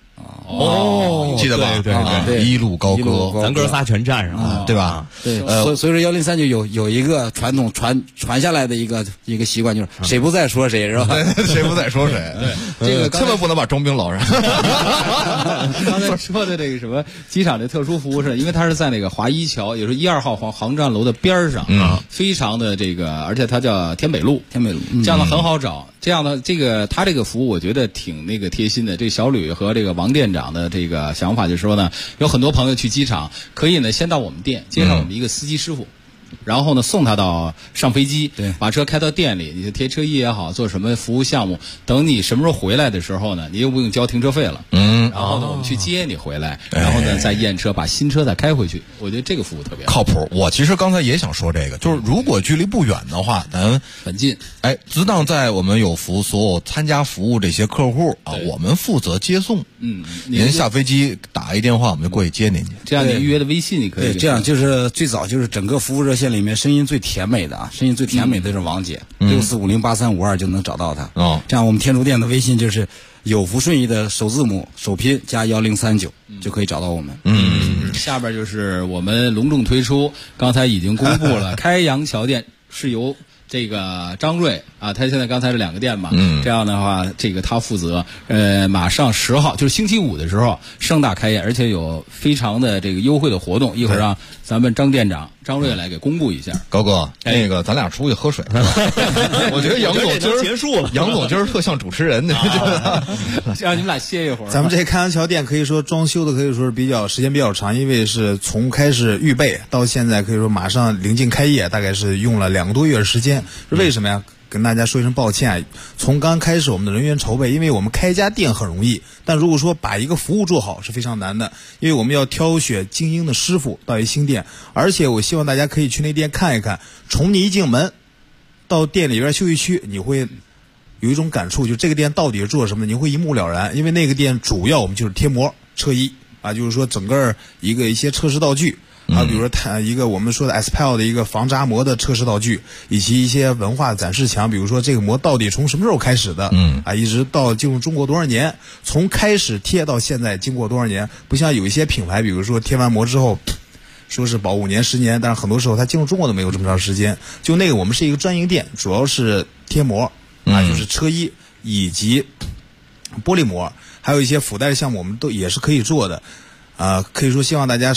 记得吧？ 对， 一路高歌， 咱哥仨全站上了， 对吧？ 对，所以说103就有一个传统传下来的一个习惯，就是谁不在说谁，是吧？ 谁不在说谁？ 对， 这个千万不能把装兵捞上。 刚才说的这个什么机场的特殊服务是，因为它是在那个华一桥，也就是1、2号航站楼的边上，非常的这个，而且它叫天北路，这样的很好找。这样的它这个服务，我觉得挺那个贴心的。这小吕和这个王店长的这个想法就是说呢，有很多朋友去机场，可以呢先到我们店介绍我们一个司机师傅。然后呢，送他到上飞机，把车开到店里，你就贴车衣也好，做什么服务项目，等你什么时候回来的时候呢，你又不用交停车费了。然后呢，我们去接你回来，然后呢再验车，把新车再开回去。我觉得这个服务特别靠谱。我其实刚才也想说这个，就是如果距离不远的话，咱很近。 自当在我们有所有参加服务这些客户啊，我们负责接送。您下飞机打一电话，我们就过去接您去。 这样你预约的微信你可以。 对，这样就是最早就是整个服务热线里面声音最甜美的是王姐，64508352就能找到她。这样我们天竺店的微信就是有福顺意的首字母首拼加1039，就可以找到我们。 下边就是我们隆重推出，刚才已经公布了，开阳桥店是由这个张瑞啊，他现在刚才是2个店嘛，这样的话，这个他负责，马上10号就是星期五的时候盛大开业，而且有非常的这个优惠的活动，一会儿让咱们张店长张瑞来给公布一下。 高哥，那个咱俩出去喝水，我觉得杨总今儿结束了， 杨总今儿特像主持人， 让你们俩歇一会儿。 咱们这开阳桥店可以说装修的可以说是时间比较长，因为是从开始预备到现在可以说马上临近开业，大概是用了2个多月的时间。是为什么呀？跟大家说一声抱歉，从刚开始我们的人员筹备，因为我们开一家店很容易，但如果说把一个服务做好是非常难的，因为我们要挑选精英的师傅到一新店，而且我希望大家可以去那店看一看，从你一进门到店里边休息区，你会有一种感触，就这个店到底是做什么的，你会一目了然。因为那个店主要我们就是贴膜、车衣啊，就是说整个一些测试道具。比如说它一个我们说的 SPL 的一个防扎膜的测试道具，以及一些文化展示墙，比如说这个膜到底从什么时候开始的，一直到进入中国多少年，从开始贴到现在经过多少年，不像有一些品牌，比如说贴完膜之后说是保5年10年，但是很多时候它进入中国都没有这么长时间。就那个我们是一个专营店，主要是贴膜就是车衣以及玻璃膜，还有一些附带的项目我们都也是可以做的。可以说希望大家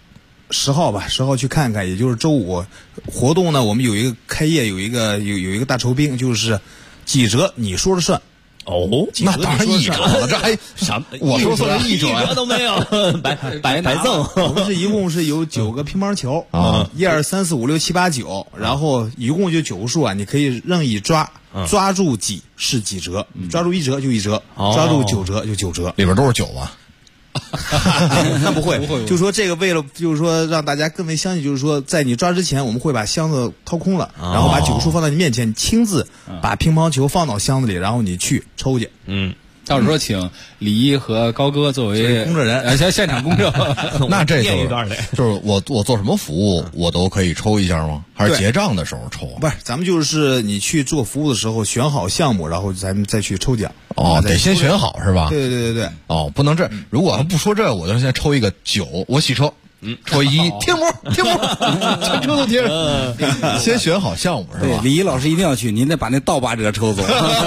10号去看看，也就是周五活动呢，我们有一个开业有一个大酬兵，就是几折你说了算。 那当然1折了，这还啥？ 我说算是 1折都没有，白赠。 我们一共是有9个乒乓球1、2、3、4、5、6、7、8、9，然后一共就9个数啊，你可以任意抓住几是几折，抓住1折就1折，抓住9折就9折， 里边都是9啊。 那不会，就是说这个为了就是说让大家更为相信，就是说在你抓之前，我们会把箱子掏空了，然后把9个数放在你面前，你亲自把乒乓球放到箱子里，然后你去抽去。 到时候请李一和高哥作为公证人， 现场公证。 那这就是我做什么服务我都可以抽一下吗？还是结账的时候抽？ 不是，咱们就是你去做服务的时候选好项目，然后咱们再去抽奖。 得先选好是吧？ 对。 不能这，如果不说这，我就先抽一个9，我洗车。抽1贴膜，全车都贴上。先选好项目是吧？ 对，李一老师一定要去，您得把那倒8折抽走。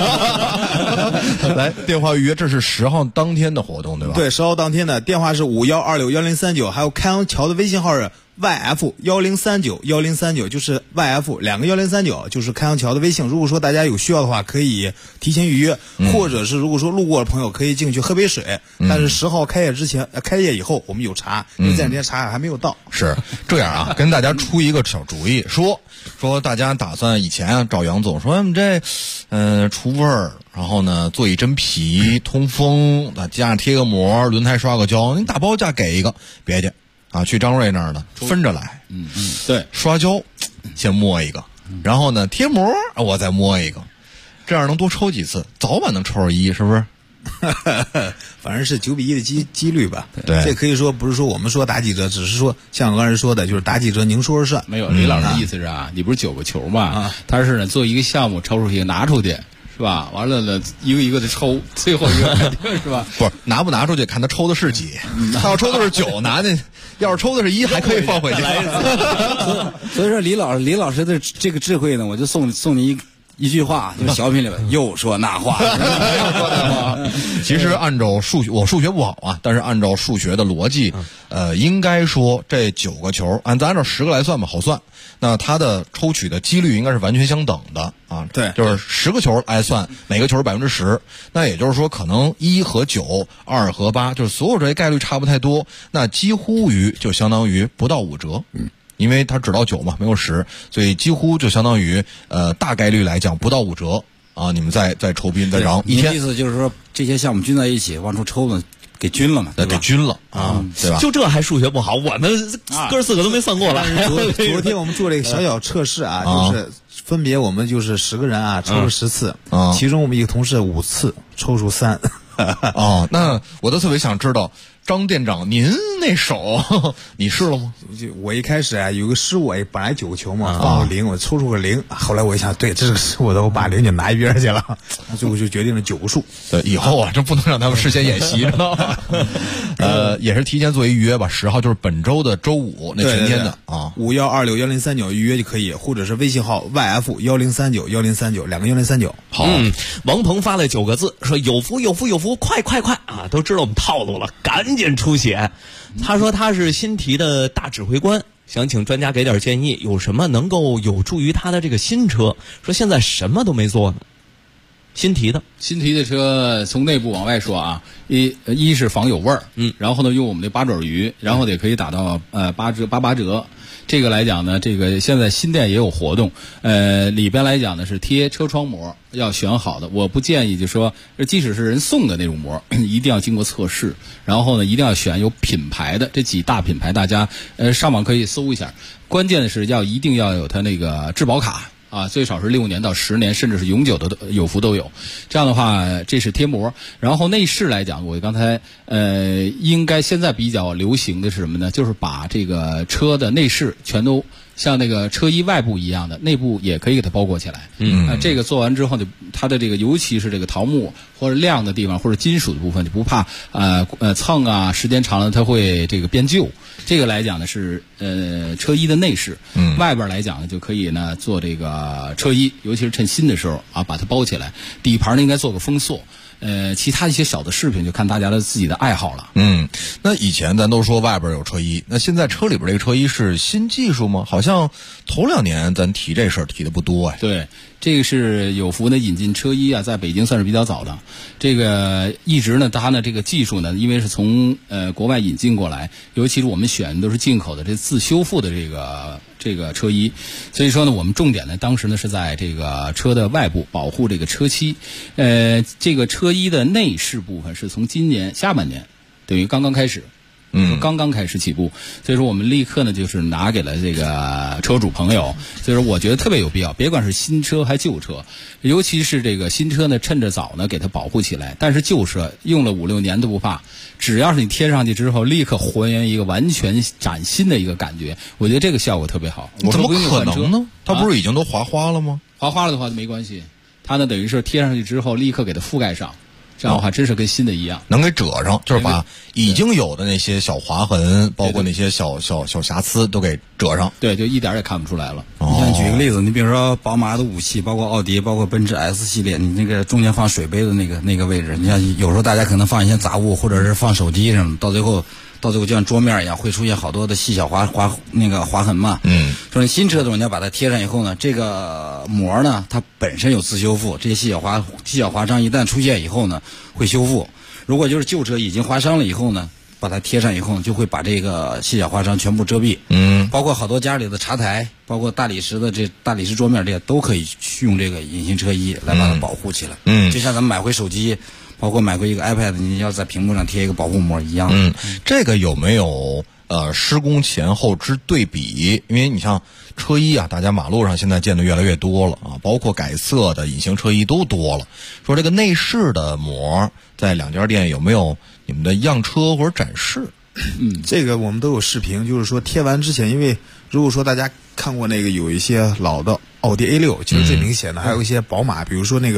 来，电话预约，这是10号当天的活动对吧？ 对，10号当天的电话是51261039，还有开阳桥的微信号是YF10391039，就是YF2个1039，就是开阳桥的微信。如果说大家有需要的话，可以提前预约，或者是如果说路过的朋友可以进去喝杯水。但是10号开业以后，我们有茶，因为这2天茶还没有到。 是这样啊，跟大家出一个小主意，说大家打算以前找杨总说我们这除味儿，然后呢做一真皮通风，加上贴个膜，轮胎刷个胶，你打包价给一个，别介。去张瑞那儿呢，分着来。 对， 刷胶先摸一个，然后呢贴膜我再摸一个，这样能多抽几次，早晚能抽着1，是不是？ 反正是9比1的几率吧。 对， 这可以说不是说我们说打几折，只是说像我刚才说的，就是打几折您说了算。 没有，李老师的意思是你不是9个球嘛？他是呢做一个项目抽出去拿出去。 是吧？完了呢，一个一个的抽，最后一个是吧？ 不是拿不拿出去，看他抽的是几。他要抽的是9，拿那；要是抽的是1，还可以放回去。 所以说，李老师的这个智慧呢，我就送你一句话，就是小品里边又说那话。 其实按照数学，我数学不好啊，但是按照数学的逻辑，应该说这9个球，咱按照10个来算吧，好算。那它的抽取的几率应该是完全相等的啊。 对， 就是10个球来算，每个球10%。那也就是说，可能1和9、2和8，就是所有这些概率差不太多。那几乎于就相当于不到5折。因为它只到9嘛，没有10，所以几乎就相当于大概率来讲不到5折啊。你们再抽兵再让一天， 意思就是说这些项目均在一起往出抽呢，给均了嘛， 给均了啊，对吧？ 就这还数学不好，我们哥4个都没算过了。 昨天我们做了一个小测试啊，就是分别我们就是10个人啊抽了10次，其中我们一个同事5次抽出3。 哦，那我都特别想知道，张店长，您那手你试了吗？ 我一开始啊有个失误，本来9个球嘛，放个0，我抽出个0。后来我一想，对，这是个失误的，我把0就拿一边去了，最后就决定了9个数。 对，以后啊，这不能让他们事先演习，知道吗？也是提前做一预约吧，10号就是本周的周5，那全天的啊 ，51261039预约就可以，或者是微信号 YF10391039，2个1039。 好， 王鹏发了9个字，说有福有福有福，快快快啊！都知道我们套路了，赶紧出血。他说他是新提的大指挥官，想请专家给点建议，有什么能够有助于他的这个新车？说现在什么都没做呢。新提的车从内部往外说啊，一是防有味儿，然后呢用我们的八爪鱼，然后也可以打到88折。这个来讲呢，这个现在新店也有活动，里边来讲呢是贴车窗膜，要选好的。我不建议就说，即使是人送的那种膜，一定要经过测试，然后呢一定要选有品牌的，这几大品牌大家上网可以搜一下。关键的是一定要有它那个质保卡。啊，最少是6年到10年，甚至是永久的有福都有。这样的话，这是贴膜。然后内饰来讲，我刚才应该现在比较流行的是什么呢？就是把这个车的内饰全都像那个车衣外部一样的，内部也可以给它包裹起来。这个做完之后呢，它的这个尤其是这个桃木或者亮的地方或者金属的部分，就不怕蹭啊，时间长了它会这个变旧。这个来讲呢是车衣的内饰，外边来讲呢就可以呢做这个车衣，尤其是趁新的时候啊把它包起来，底盘呢应该做个封塑。其他一些小的饰品就看大家的自己的爱好了。 那以前咱都说外边有车衣，那现在车里边这个车衣是新技术吗？好像头2年咱提这事儿提的不多哎。 对，这个是有福呢引进车衣啊，在北京算是比较早的。这个一直呢，它呢这个技术呢，因为是从国外引进过来，尤其是我们选的都是进口的这自修复的这个车衣，所以说呢，我们重点呢，当时呢是在这个车的外部保护这个车漆，这个车衣的内饰部分是从今年下半年，等于刚刚开始。刚刚开始起步，所以说我们立刻呢就是拿给了这个车主朋友，所以说我觉得特别有必要，别管是新车还旧车，尤其是这个新车呢，趁着早呢给它保护起来，但是旧车用了5-6年都不怕，只要是你贴上去之后，立刻还原一个完全崭新的一个感觉，我觉得这个效果特别好。 怎么可能呢？它不是已经都划花了吗？ 划花了的话没关系，它呢等于是贴上去之后立刻给它覆盖上。这样的话真是跟新的一样， 能给遮上，就是把已经有的那些小划痕，包括那些小瑕疵都给遮上。 对，就一点也看不出来了。 你像举个例子，你比如说宝马的5系，包括奥迪，包括奔驰 S 系列，你那个中间放水杯的那个位置，你像有时候大家可能放一些杂物，或者是放手机什么，到最后就像桌面一样，会出现好多的细小划痕嘛。说你新车的时候你要把它贴上以后呢，这个膜呢它本身有自修复，这些细小划伤一旦出现以后呢会修复。如果就是旧车已经划伤了以后呢，把它贴上以后就会把这个细小划伤全部遮蔽。包括好多家里的茶台，包括大理石桌面，这些都可以用这个隐形车衣来把它保护起来。就像咱们买回手机，包括买回一个 iPad， 你要在屏幕上贴一个保护膜一样。 这个有没有施工前后之对比？因为你像车衣啊，大家马路上现在见的越来越多了啊，包括改色的隐形车衣都多了。说这个内饰的膜在2家店有没有你们的样车或者展示？ 这个我们都有视频，就是说贴完之前，因为如果说大家看过那个有一些老的奥迪 A6，其实最明显的，还有一些宝马，比如说那个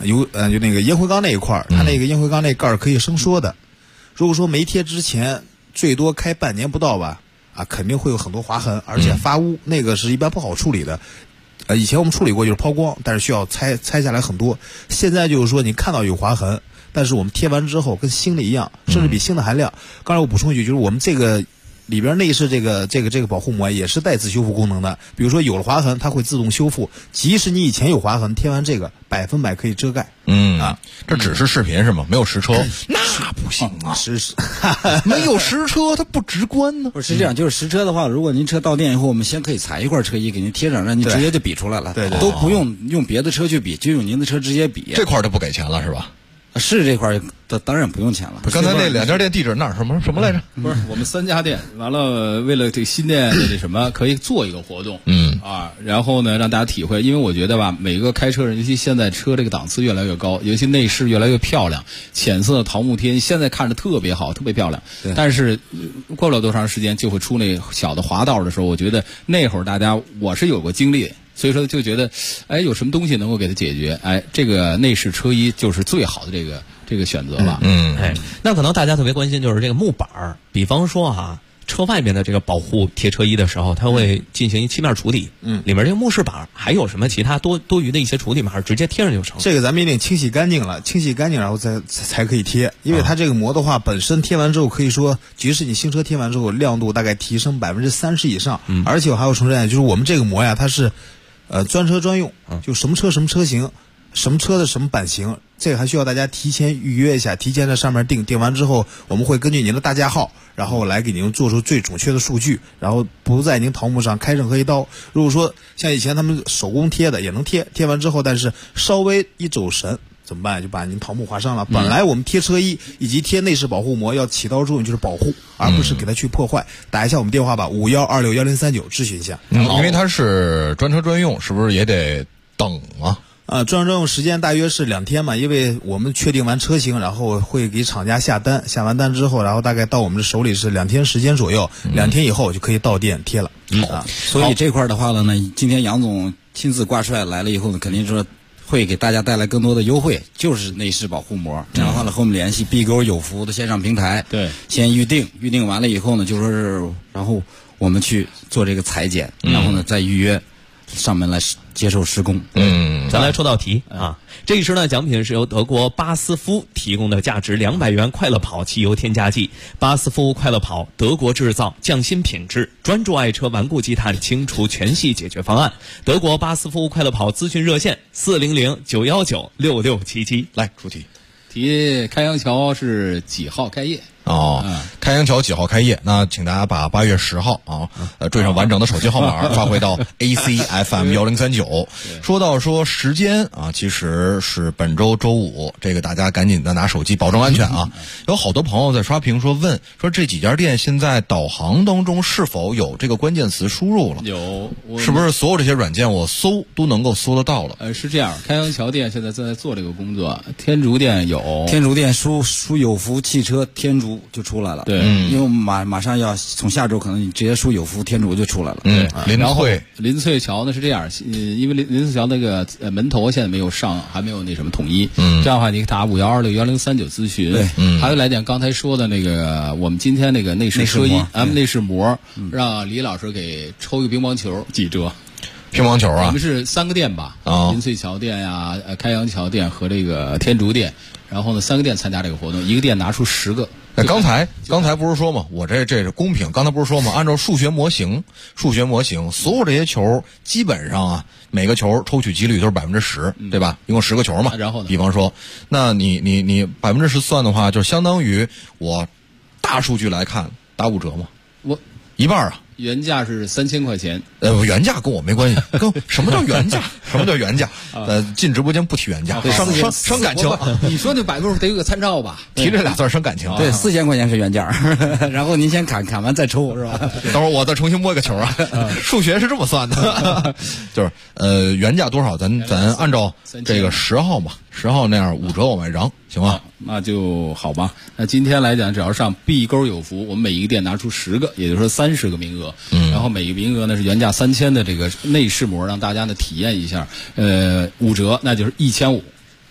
就那个烟灰缸那一块儿，它那个烟灰缸那盖儿可以伸缩的。如果说没贴之前，最多开半年不到吧，肯定会有很多划痕，而且发污，那个是一般不好处理的。以前我们处理过就是抛光，但是需要拆下来很多。现在就是说你看到有划痕，但是我们贴完之后跟新的一样，甚至比新的还亮。刚才我补充一句，就是我们这个里边内饰这个保护膜也是带自修复功能的。比如说有了划痕，它会自动修复，即使你以前有划痕，贴完这个100%可以遮盖。 这只是视频是吗？没有实车，那不行啊！没有实车，它不直观呢。 不是这样，就是实车的话，如果您车到店以后，我们先可以裁一块车衣给您贴上，让您直接就比出来了。对，都不用别的车去比，就用您的车直接比。 这块就不给钱了是吧？ 是这块当然不用钱了。 刚才那2家店地址那儿什么来着？ 不是，我们3家店，完了为了这新店的什么，可以做一个活动，然后呢让大家体会，因为我觉得吧，每个开车人，尤其现在车这个档次越来越高，尤其内饰越来越漂亮，浅色桃木贴，现在看着特别好，特别漂亮。但是过不了多长时间就会出那小的滑道的时候，我觉得那会儿我是有过经历。所以说就觉得，有什么东西能够给它解决？这个内饰车衣就是最好的这个选择了。 那可能大家特别关心就是这个木板儿，比方说车外面的这个保护贴车衣的时候，它会进行漆面处理。里面这个木饰板还有什么其他多余的一些处理吗？还是直接贴上就成？ 这个咱们一定清洗干净了，然后才可以贴。因为它这个膜的话，本身贴完之后，可以说，即使你新车贴完之后，亮度大概提升30%以上。而且我还要重申，就是我们这个膜呀，它是专车专用，就什么车什么车型，什么车的什么版型，这个还需要大家提前预约一下，提前在上面定完之后，我们会根据您的大架号，然后来给您做出最准确的数据，然后不在您桃木上开任何一刀。如果说像以前他们手工贴的也能贴完之后，但是稍微一走神怎么办？就把您桃木划伤了。本来我们贴车衣以及贴内饰保护膜要起到作用就是保护，而不是给它去破坏。打一下我们电话吧，51261039咨询一下。 因为它是专车专用，是不是也得等啊？ 专车专用时间大约是2天嘛，因为我们确定完车型，然后会给厂家下单，下完单之后，然后大概到我们的手里是2天时间左右，2天以后就可以到店贴了。 所以这块的话呢，今天杨总亲自挂帅来了以后呢，肯定说会给大家带来更多的优惠，就是内饰保护膜。这样的话呢，和我们联系碧沟有服务的线上平台，先预定完了以后呢，就说是，然后我们去做这个裁剪，然后呢再预约上门来接受施工。 咱来出道题这一时呢，奖品是由德国巴斯夫提供的价值200元快乐跑汽油添加剂。巴斯夫快乐跑，德国制造，匠心品质，专注爱车顽固积碳清除全系解决方案。德国巴斯夫快乐跑咨询热线400-919-6677。 来出题， 开阳桥是几号开业？ 开阳桥几号开业？那请大家把8月10号缀上完整的手机号码发回到 ACFM1039。说时间其实是本周周五，这个大家赶紧的拿手机保证安全啊！有好多朋友在刷屏问说这几家店现在导航当中是否有这个关键词输入了？ 有， 是不是所有这些软件我搜都能够搜得到了？ 是这样，开阳桥店现在正在做这个工作，天竺店有， 天竺店输有福汽车天竺就出来了。 对， 因为马上要从下周可能你直接输有福天竺就出来了。 林翠桥呢是这样，因为林翠桥那个门头现在没有上，还没有那什么统一。这样的话你打51261039咨询。还有来讲刚才说的那个，我们今天那个内饰车衣内饰膜，让李老师给抽一个乒乓球几折。 乒乓球啊， 我们是3个店吧，林翠桥店呀、开阳桥店和这个天竺店，然后呢3个店参加这个活动，一个店拿出10个。 刚才不是说嘛，我这是公平。刚才不是说嘛，按照数学模型，所有这些球基本上每个球抽取几率都是10%，对吧？一共10个球嘛。 然后呢？ 比方说，那你10%算的话，就相当于我大数据来看打5折嘛。 我一半啊。 原价是3000块钱， 原价跟我没关系。什么叫原价？什么叫原价？进直播间不提原价，伤感情。 你说那100%得有个参照吧？ 提这俩字伤感情。 对，4000块钱是原价，然后您先砍完再抽是吧？ 等会儿我再重新摸一个球啊。数学是这么算的，就是原价多少？咱按照这个10号嘛，10号那样5折我们让，行吗？ 那就好吧。那今天来讲，只要上碧沟有福，我们每一个店拿出10个，也就是说30个名额。然后每个名额呢是原价3000的这个内饰膜，让大家呢体验一下。5折那就是1500。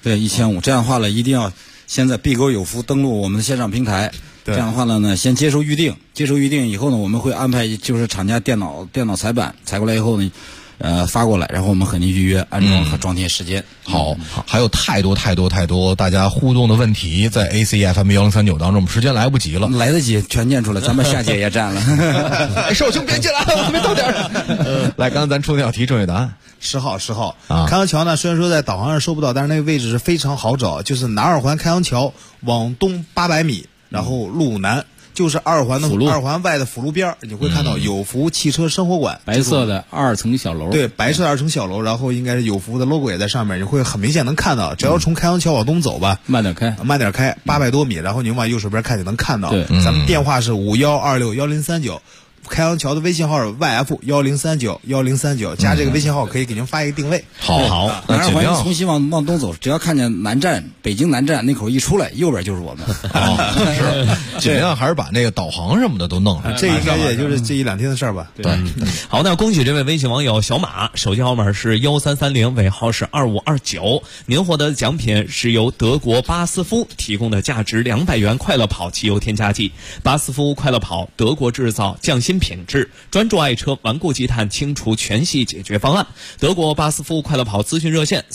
对，1500，这样的话呢，一定要先在必购有福登录我们的线上平台。这样的话呢，先接收预定以后呢，我们会安排就是厂家电脑采板采过来以后呢，发过来，然后我们和您预约安装和装填时间。 好，还有太多大家互动的问题，在 ACFM1039当中，我们时间来不及了， 来得及全念出来，咱们下节也占了。 少兄别进来，我还没到点儿。来，刚才咱出那道题，正确答案 10号啊。开阳桥呢，虽然说在导航上收不到，但是那个位置是非常好找，就是南二环开阳桥往东800米。然后路南就是二环外的辅路边，你会看到有福汽车生活馆， 白色的2层小楼。 对，白色的2层小楼，然后应该是有福的 logo 也在上面，你会很明显能看到。只要从开阳桥往东走吧， 慢点开 ，800多米，然后你往右手边看就能看到。 对， 咱们电话是51261039。开阳桥的微信号是 YF10391039，加这个微信号可以给您发一个定位。 好， 南二环从西往东走，只要看见南站北京南站那口一出来，右边就是我们。 是，尽量还是把那个导航什么的都弄上。 这应该也就是这1-2天的事儿吧。 对， 好，那恭喜这位微信网友小马，手机号码是1330，尾号是2529。您获得的奖品是由德国巴斯夫提供的价值200元快乐跑汽油添加剂。巴斯夫快乐跑，德国制造，匠心品质，专注爱车，顽固积碳，清除全系解决方案。德国巴斯夫快乐跑咨询热线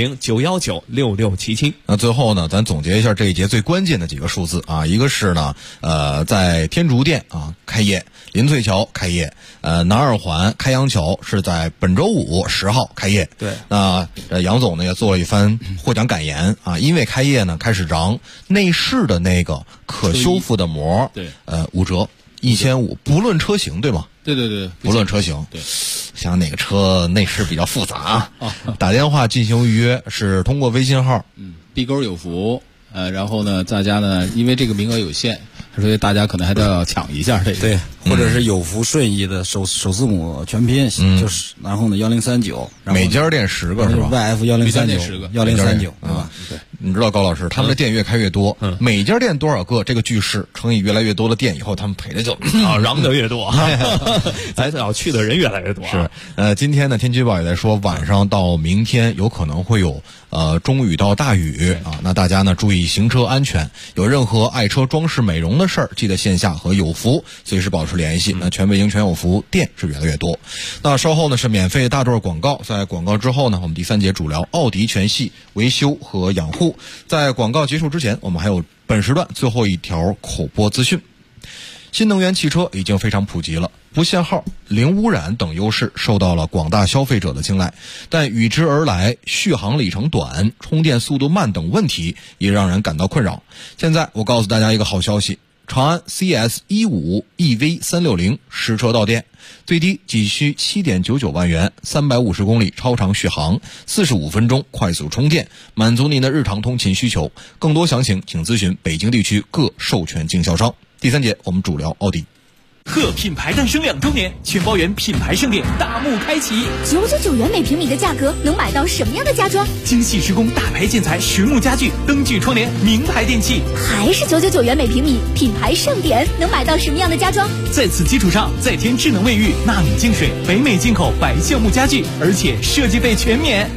400-919-6677。 那最后呢，咱总结一下这一节最关键的几个数字啊，一个是呢，在天竺店啊开业，林翠桥开业，南二环开阳桥是在本周五10号开业。 对， 那杨总呢也做了一番获奖感言啊，因为开业呢开始让内饰的那个可修复的膜， 对 ，5折。1500，不论车型，对吗？ 对， 不论车型。 对， 像哪个车内饰比较复杂，打电话进行预约是通过微信号， 必购有福，然后呢，大家呢，因为这个名额有限，所以大家可能还都要抢一下这个。 对，或者是有福顺义的首字母全拼，就是然后呢1039， 每家店10个是吧 ？YF1039，1039，对吧？对。 你知道高老师，他们的店越开越多，每家店多少个，这个句式乘以越来越多的店以后，他们赔的就嚷的越多，咱要去的人越来越多。 是，今天呢，天气预报也在说，晚上到明天有可能会有中雨到大雨啊，那大家呢注意行车安全，有任何爱车装饰美容的事儿，记得线下和有福随时保持联系。那全北京全有福店是越来越多。那稍后呢是免费大段广告，在广告之后呢，我们第3节主聊奥迪全系维修和养护。在广告结束之前，我们还有本时段最后一条口播资讯。新能源汽车已经非常普及了，不限号、零污染等优势受到了广大消费者的青睐，但与之而来续航里程短、充电速度慢等问题也让人感到困扰。现在我告诉大家一个好消息，长安 CS15 EV360 实车到店，最低仅需7.99万元，350公里超长续航，45分钟快速充电，满足您的日常通勤需求。更多详情请咨询北京地区各授权经销商。第3节我们主聊奥迪。 贺品牌诞生2周年，全包圆品牌盛典大幕开启。 999元每平米的价格，能买到什么样的家装？ 精细施工、大牌建材、实木家具、灯具窗帘、名牌电器， 还是999元每平米，品牌盛典能买到什么样的家装？ 在此基础上，再添智能卫浴、纳米净水、北美进口百橡木家具，而且设计费全免。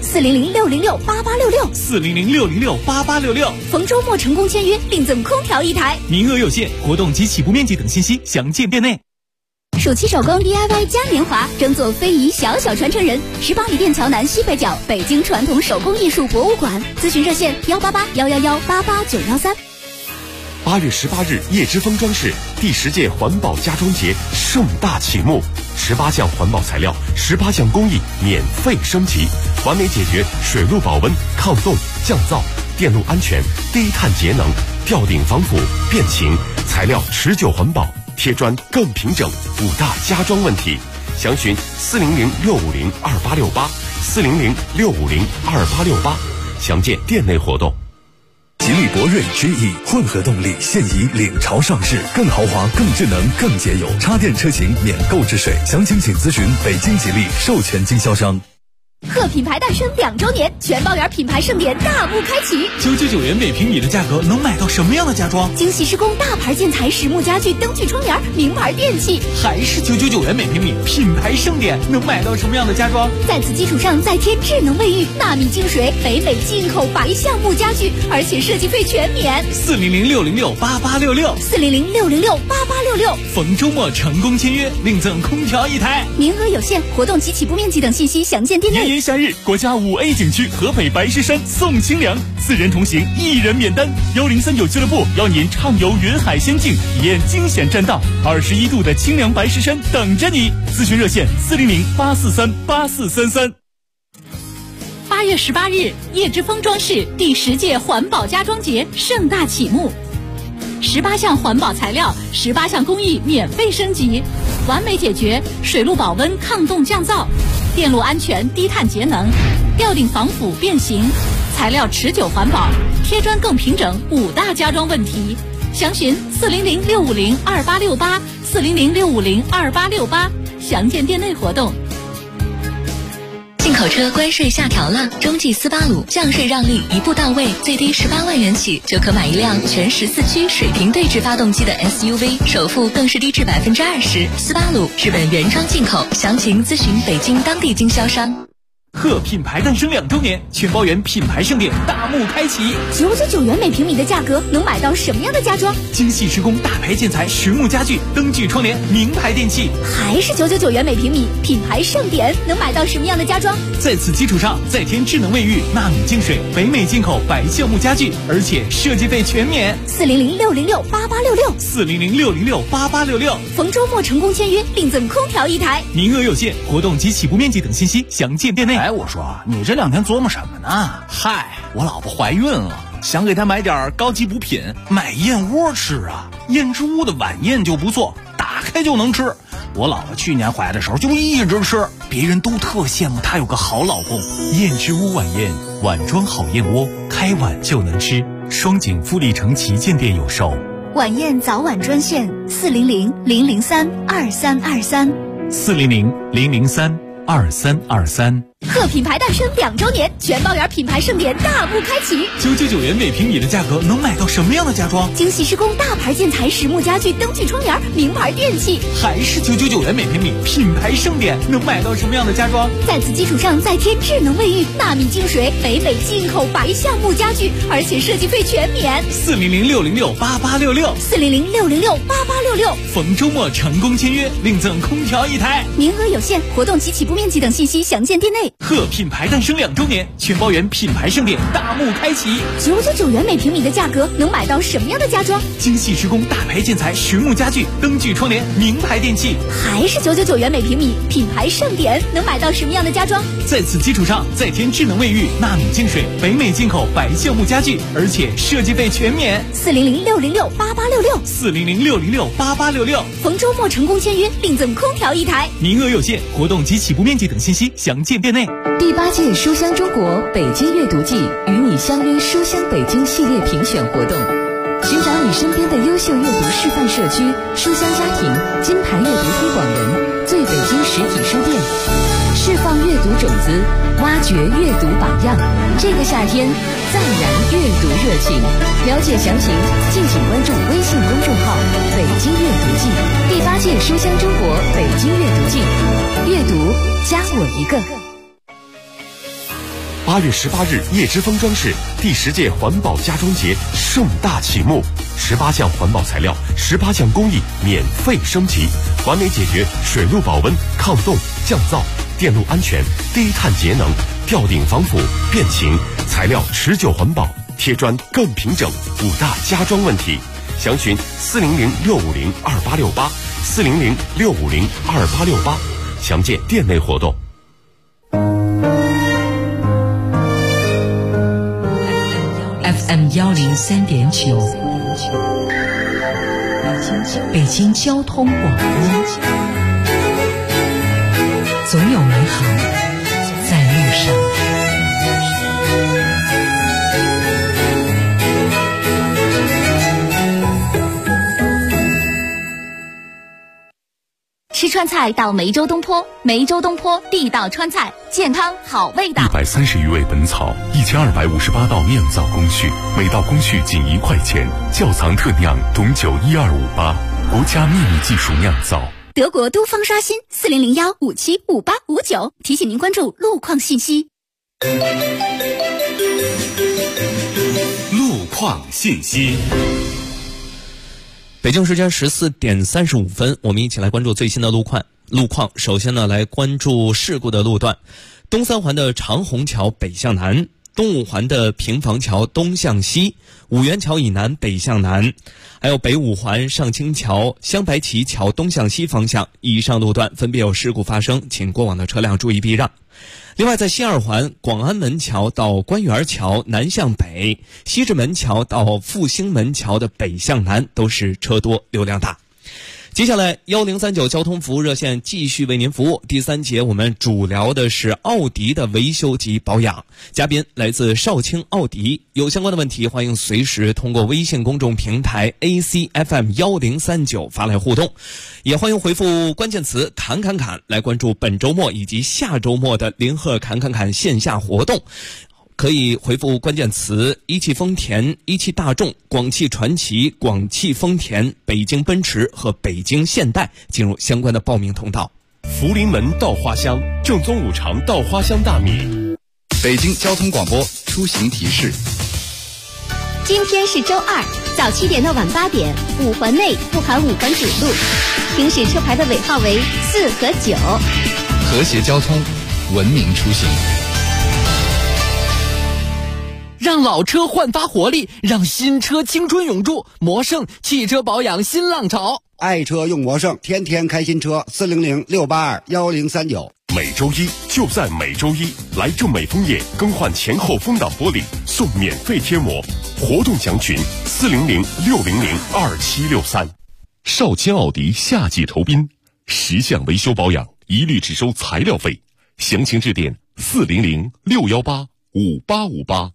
400-606-8866，400-606-8866，逢周末成功签约，另赠空调1台， 名额有限，活动及起步面积等信息详见店内。 暑期手工 DIY 嘉年华，争做非遗小小传承人。18里店桥南西北角，北京传统手工艺术博物馆。咨询热线188-111-88913。 8月18日，叶之峰装饰第10届环保家装节盛大启幕，18项环保材料，18项工艺免费升级，完美解决水路保温、抗冻、降噪、电路安全、低碳节能、吊顶防腐、变形，材料持久环保，贴砖更平整，5大家装问题。详询400-650-2868，400-650-2868，详见店内活动。 吉利博瑞 GE 混合动力现已领潮上市，更豪华、更智能、更节油，插电车型免购置税，详情请咨询北京吉利授权经销商。 贺品牌诞生2周年，全包园品牌盛典大幕开启。 999元每平米的价格能买到什么样的家装？ 精细施工大牌建材、实木家具、灯具窗帘、名牌电器。 还是999元每平米，品牌盛典能买到什么样的家装？ 在此基础上再添智能卫浴、纳米净水、北美进口白橡木家具，而且设计费全免。 400-606-8866，400-606-8866。逢周末成功签约，另赠空调1台， 名额有限，活动及起步面积等信息详见店内。 炎炎夏日，国家5A 景区合肥白石山送清凉，4人同行1人免单。1039俱乐部邀您畅游云海仙境，体验惊险栈道，21度的清凉白石山等着你。咨询热线400-843-8433。 8月18日，叶之峰装饰第10届环保家装节盛大启幕，18项环保材料，18项工艺免费升级，完美解决水路保温、抗冻降噪、电路安全、低碳节能、吊顶防腐变形、材料持久环保、贴砖更平整5大家装问题。详询400-650-2868，400-650-2868，详见店内活动。 进口车关税下调了，中继斯巴鲁降税让利一步到位，最低18万元起就可买一辆全14驱水平对置发动机的 SUV， 首付更是低至20%。斯巴鲁日本原装进口，详情咨询北京当地经销商。 贺品牌诞生2周年，全包园品牌盛典大幕开启。 999元每平米的价格能买到什么样的家装？ 精细施工大牌建材、实木家具、灯具窗帘、名牌电器。 还是999元每平米，品牌盛典能买到什么样的家装？ 在此基础上再添智能卫浴、纳米净水、北美进口白橡木家具，而且设计费全免。 400-606-8866，400-606-8866。逢周末成功签约，另赠空调1台， 名额有限，活动及起步面积等信息详见店内。 哎，我说你这2天琢磨什么呢？嗨，我老婆怀孕了，想给她买点高级补品，买燕窝吃啊。燕之屋的晚宴就不错，打开就能吃。我老婆去年怀的时候就一直吃，别人都特羡慕她有个好老公。 燕之屋晚宴，碗装好燕窝，开碗就能吃。双井富力城旗舰店有售。 晚宴早晚专线400-003-2323。 400-003-2323。 贺品牌诞生2周年，全包园品牌盛典大幕开启。 999元每平米的价格能买到什么样的家装？ 精细施工大牌建材、实木家具、灯具窗帘、名牌电器。 还是999元每平米，品牌盛典能买到什么样的家装？ 在此基础上再添智能卫浴、纳米净水、北美进口白橡木家具，而且设计费全免。 400-606-8866，400-606-8866。逢周末成功签约，另赠空调1台， 名额有限，活动及起步面积等信息详见店内。 贺品牌诞生2周年，全包园品牌盛典大幕开启。 999元每平米的价格能买到什么样的家装？ 精细施工大牌建材、实木家具、灯具窗帘、名牌电器。 还是999元每平米，品牌盛典能买到什么样的家装？ 在此基础上再添智能卫浴、纳米净水、北美进口白橡木家具，而且设计费全免。 400-606-8866，400-606-8866。逢周末成功签约，另赠空调1台， 名额有限，活动及起步面积等信息详见店内。 第8届书香中国北京阅读季与你相约书香北京系列评选活动，寻找你身边的优秀阅读示范社区、书香家庭、金牌阅读推广人、最北京实体书店，释放阅读种子，挖掘阅读榜样。这个夏天再燃阅读热情。了解详情，敬请关注微信公众号“北京阅读季”。第8届书香中国北京阅读季，阅读加我一个。 8月18日，叶之峰装饰第10届环保家装节盛大启幕，18项环保材料，18项工艺免费升级，完美解决水路保温、抗冻、降噪、电路安全、低碳节能、吊顶防腐、变形，材料持久环保，贴砖更平整5大家装问题。详询400-650-2868，400-650-2868，详见店内活动。 FM 103.9，北京交通广播，总有美好在路上。 吃吃川菜到梅州东坡，梅州东坡地道川菜，健康好味道。 130余味本草，1258道酿造工序，每道工序仅1块钱。窖藏特酿董酒12588，国家秘密技术酿造。 德国都方刷新4001575859，提醒您关注路况信息。 路况信息。 北京时间14点35分，我们一起来关注最新的路况。首先呢，来关注事故的路段：东三环的长虹桥北向南，东五环的平房桥东向西，五元桥以南北向南，还有北五环上清桥、香白旗桥东向西方向，以上路段分别有事故发生，请过往的车辆注意避让。另外，在西二环广安门桥到官园桥南向北，西直门桥到复兴门桥的北向南都是车多流量大。接下来1039交通服务热线继续为您服务。第3节我们主聊的是奥迪的维修及保养，嘉宾来自少卿奥迪。有相关的问题，欢迎随时通过微信公众平台 ACFM1039 发来互动，也欢迎回复关键词侃侃侃来关注本周末以及下周末的林鹤侃侃侃线下活动。可以回复关键词一汽丰田、一汽大众、广汽传祺、广汽丰田、北京奔驰和北京现代进入相关的报名通道。 福临门稻花香，正宗五常稻花香大米。 北京交通广播出行提示： 今天是周二，早7点到晚8点，5环内不含5环主路，行驶车牌的尾号为4和9。 和谐交通，文明出行。 让老车焕发活力，让新车青春永驻。魔胜汽车保养新浪潮， 爱车用魔胜，天天开新车。400-682-1039。 每周一就在每周一，来正美枫叶更换前后风挡玻璃，送免费贴膜。活动详询400-600-2763。少卿奥迪夏季酬宾，10项维修保养一律只收材料费，详情致电400-618-5858。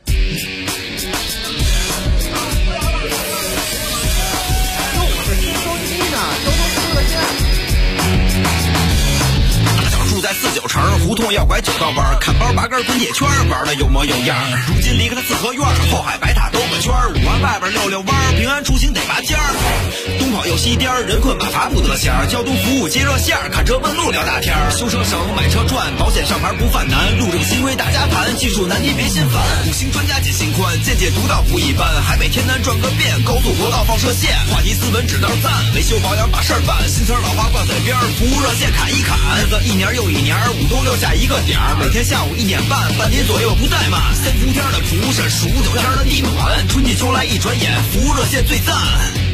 住在49城，胡同要拐9道弯，看包拔根滚铁圈，玩的有模有样。如今离开了四合院，后海白塔兜个圈，5环外边溜弯，平安出行得拔尖儿。东跑又西颠，人困马乏不得闲。交通服务接热线，看车问路聊大天。修车省，买车赚，保险上牌不犯难。路政新规大家盘，技术难题别心烦。5星专家解心宽，见解独到不一般。海北天南转个遍，高速国道放射线。话题斯文指道赞，维修保养把事儿办。新词老话挂嘴边，服务热线侃一侃。日子一年又一年，5冬6夏一个点儿，每天下午1点半，半年左右不怠慢。3伏天的蒲是数9天的地暖，春季秋来一转眼，服务热线最赞。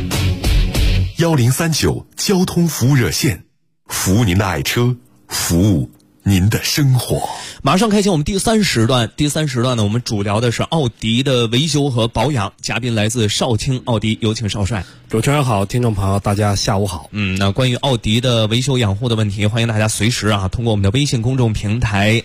1039交通服务热线，服务您的爱车，服务您的生活。 马上开启我们第3时段。第3时段呢，我们主聊的是奥迪的维修和保养，嘉宾来自少卿奥迪，有请少帅。 主持人好，听众朋友大家下午好。 那关于奥迪的维修养护的问题，欢迎大家随时通过我们的微信公众平台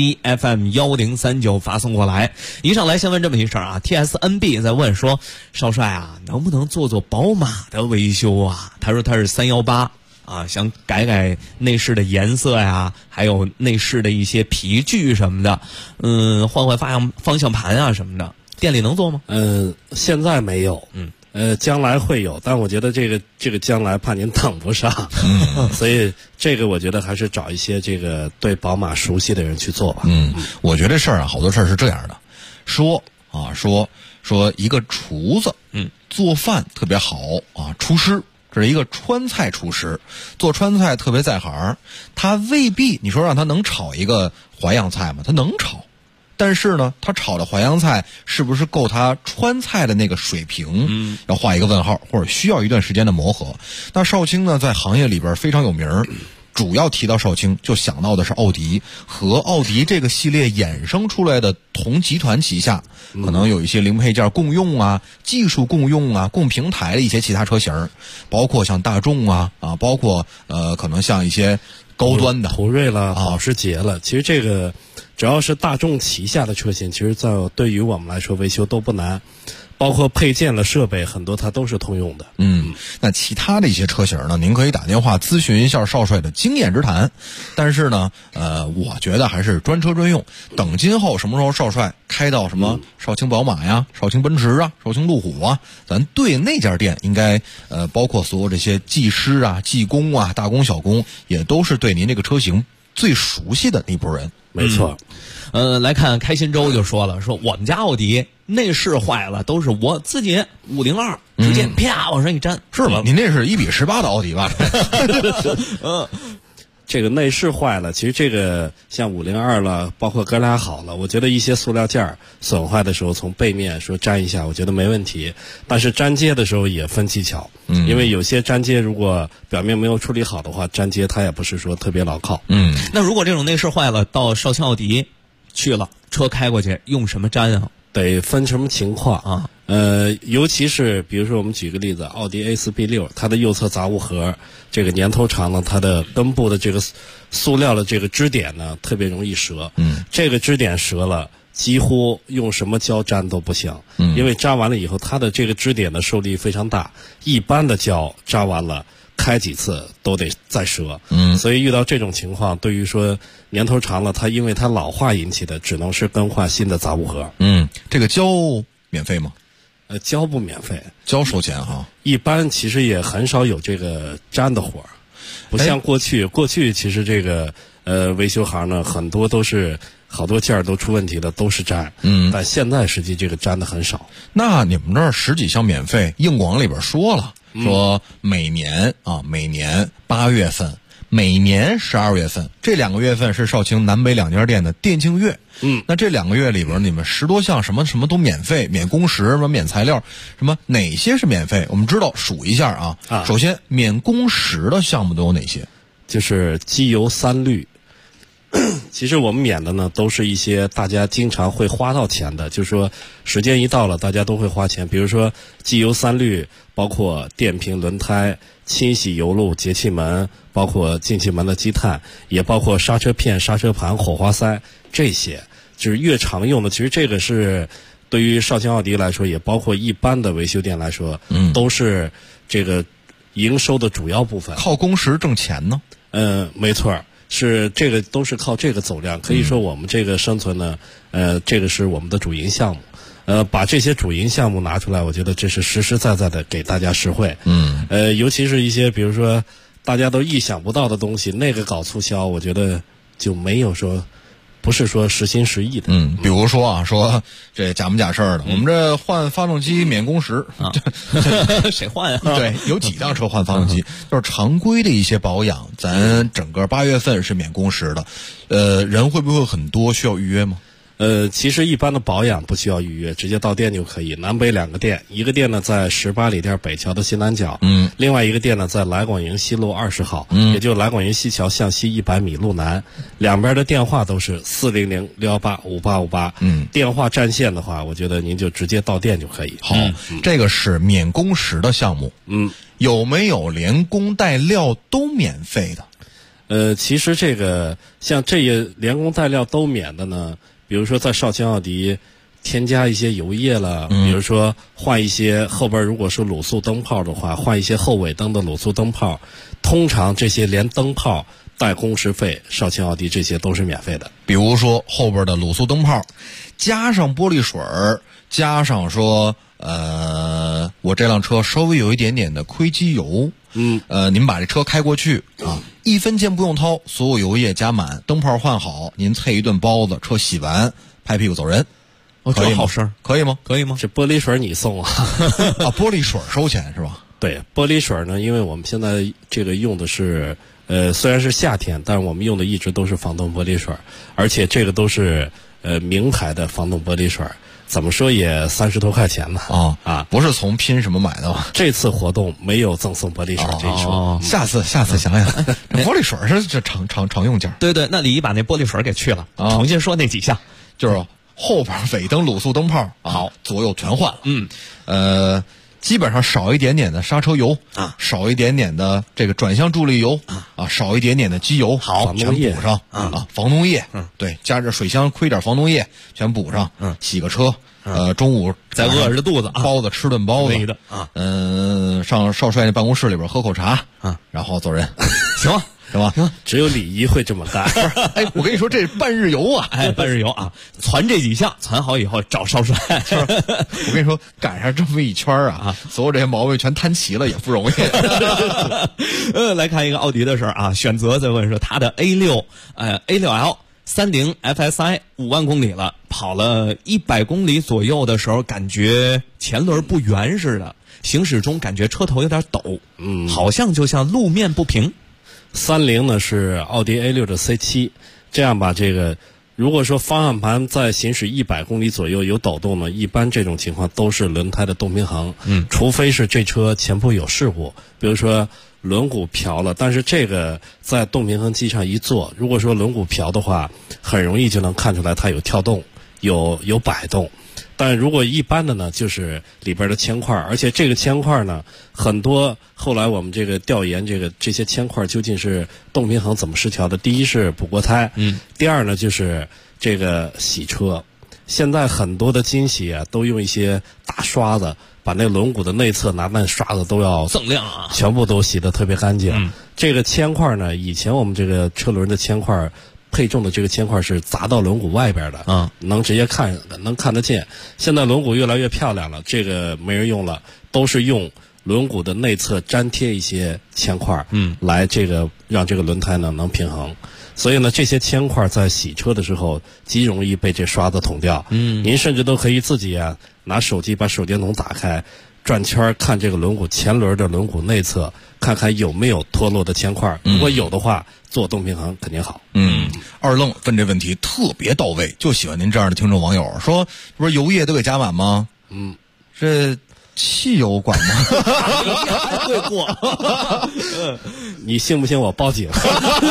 ACFM1039 发送过来。以上来先问这么一事儿TSNB 在问说，少帅能不能做宝马的维修他说他是318想改内饰的颜色呀，还有内饰的一些皮具什么的，换方向盘什么的，店里能做吗？ 现在没有，将来会有，但我觉得这个将来怕您等不上，所以这个我觉得还是找一些这个对宝马熟悉的人去做吧。 我觉得这事儿好多事儿是这样的，说一个厨子，做饭特别好厨师。这是一个川菜厨师，做川菜特别在行，他未必你说让他能炒一个淮扬菜吗？他能炒，但是呢，他炒的淮扬菜是不是够他川菜的那个水平？要画一个问号，或者需要一段时间的磨合。那少卿呢，在行业里边非常有名，主要提到少卿就想到的是奥迪和奥迪这个系列衍生出来的同集团旗下，可能有一些零配件共用技术共用共平台的一些其他车型，包括像大众包括可能像一些高端的途锐了、保时捷了。其实只要是大众旗下的车型，其实对于我们来说维修都不难。包括配件的设备很多它都是通用的。 那其他的一些车型呢，您可以打电话咨询一下少帅的经验之谈。但是呢，我觉得还是专车专用。等今后什么时候少帅开到什么少卿宝马呀、少卿奔驰啊、少卿路虎啊，咱对那家店应该包括所有这些技师啊、技工啊、大工小工，也都是对您这个车型最熟悉的那拨人。 没错。 来看开心周就说了，说我们家奥迪内饰坏了，都是我自己502直接啪往上一粘， 是吗？您那是1:18的奥迪吧？ 这个内饰坏了，其实这个像502了，包括哥俩好了，我觉得一些塑料件损坏的时候，从背面说粘一下，我觉得没问题。但是粘接的时候也分技巧，因为有些粘接如果表面没有处理好的话，粘接它也不是说特别牢靠。 那如果这种内饰坏了，到少卿奥迪去了，车开过去用什么粘啊？ 得分什么情况啊？尤其是比如说我们举个例子，奥迪 A4B6， 它的右侧杂物盒这个年头长了，它的根部的这个塑料的这个支点呢，特别容易折。这个支点折了，几乎用什么胶粘都不行。因为粘完了以后，它的这个支点的受力非常大，一般的胶粘完了开几次都得再折。所以遇到这种情况，对于说年头长了，它因为它老化引起的，只能是更换新的杂物盒。 这个胶免费吗？ 胶不免费， 胶收钱哈。 一般其实也很少有这个粘的活儿，不像过去。过去其实这个维修行呢，很多都是好多件儿都出问题的，都是粘。但现在实际这个粘的很少。 那你们这儿10几项免费，硬广里边说了，说每年8月份。每年12月份，这2个月份是少卿南北2家店的店庆月。那这2个月里边，你们10多项什么都免费，免工时，什么免材料，什么哪些是免费？我们知道数一下啊。首先，免工时的项目都有哪些？ 就是机油3滤。其实我们免的呢，都是一些大家经常会花到钱的，就是说时间一到了，大家都会花钱。比如说机油3滤，包括电瓶、轮胎、清洗油路、节气门，包括进气门的积碳，也包括刹车片、刹车盘、火花塞，这些就是越常用的。其实这个是对于少卿奥迪来说，也包括一般的维修店来说，都是这个营收的主要部分。 靠工时挣钱呢？ 没错。是这个都是靠这个走量，可以说我们这个生存呢，这个是我们的主营项目。把这些主营项目拿出来，我觉得这是实实在在的给大家实惠。尤其是一些比如说大家都意想不到的东西，那个搞促销，我觉得就没有说不是说实心实意的。 比如说说这假模假式的，我们这换发动机免工时啊， 谁换啊？ 对，有几辆车换发动机，就是常规的一些保养，咱整个8月份是免工时的。人会不会很多，需要预约吗？ 其实一般的保养不需要预约，直接到店就可以。南北2个店，一个店呢在18里店北桥的西南角，另外一个店呢在来广营西路20号，也就来广营西桥向西100米路南。两边的电话都是400-618-5858。电话占线的话，我觉得您就直接到店就可以。 好，这个是免工时的项目。有没有连工带料都免费的？其实这个像这些连工带料都免的呢，比如说在少卿奥迪添加一些油液了，比如说换一些后边如果是卤素灯泡的话，换一些后尾灯的卤素灯泡，通常这些连灯泡带工时费，少卿奥迪这些都是免费的。 比如说后边的卤素灯泡，加上玻璃水，加上说我这辆车稍微有一点点的亏机油，您把这车开过去啊，1分钱不用掏，所有油液加满，灯泡换好，您配一顿包子，车洗完拍屁股走人。 这好事， 可以吗？ 可以吗？ 这玻璃水你送啊？ 玻璃水收钱是吧？ 对，玻璃水呢，因为我们现在这个用的是虽然是夏天，但是我们用的一直都是防冻玻璃水，而且这个都是名牌的防冻玻璃水。怎么说也30多块钱呢？ 不是从拼什么买的吗？ 这次活动没有赠送玻璃水这一说。 下次想想，玻璃水是这常用件。 对，那李一把那玻璃水给去了，重新说那几项， 就是后边尾灯卤素灯泡，好，左右全换了。 基本上少一点点的刹车油啊， 少一点点的这个转向助力油啊，少一点点的机油， 好， 全补上啊，防冻液，对，加点水箱亏点防冻液，全补上，洗个车。中午再饿着肚子， 包子吃顿包子的啊， 上少帅那办公室里边喝口茶啊， 然后走人， 行吧， 是吧？ 只有李仪会这么干。 哎，我跟你说，这是半日游啊， 哎，半日游啊，攒这几项，攒好以后找少帅。 我跟你说，赶上这么一圈啊，所有这些毛病全摊齐了也不容易。 来看一个奥迪的事儿啊，选择在问说他的 A6L。30 FSI 5万公里了，跑了100公里左右的时候，感觉前轮不圆似的，行驶中感觉车头有点抖，好像就像路面不平。 30呢是奥迪 A6 的 C7， 这样吧，这个如果说方向盘在行驶100公里左右有抖动呢，一般这种情况都是轮胎的动平衡，除非是这车前部有事故，比如说轮毂瓢了，但是这个在动平衡机上一做，如果说轮毂瓢的话，很容易就能看出来它有跳动，有摆动。但如果一般的呢，就是里边的铅块，而且这个铅块呢，很多后来我们这个调研这些铅块究竟是动平衡怎么失调的？第一是补过胎，第二呢就是这个洗车。现在很多的精洗啊，都用一些大刷子，把那轮毂的内侧拿那刷子都要锃亮啊， 全部都洗得特别干净。这个铅块呢，以前我们这个车轮的铅块配重的这个铅块是砸到轮毂外边的，能直接能看得见。现在轮毂越来越漂亮了，这个没人用了，都是用轮毂的内侧粘贴一些铅块，来这个让这个轮胎呢能平衡。所以呢，这些铅块在洗车的时候极容易被这刷子捅掉。您甚至都可以自己啊拿手机把手电筒打开，转圈看这个轮毂前轮的轮毂内侧，看看有没有脱落的铅块。如果有的话，做动平衡肯定好。 二愣问这问题特别到位，就喜欢您这样的听众网友说，不是油液都给加满吗？这汽油管吗？ 还会过。 你信不信我报警？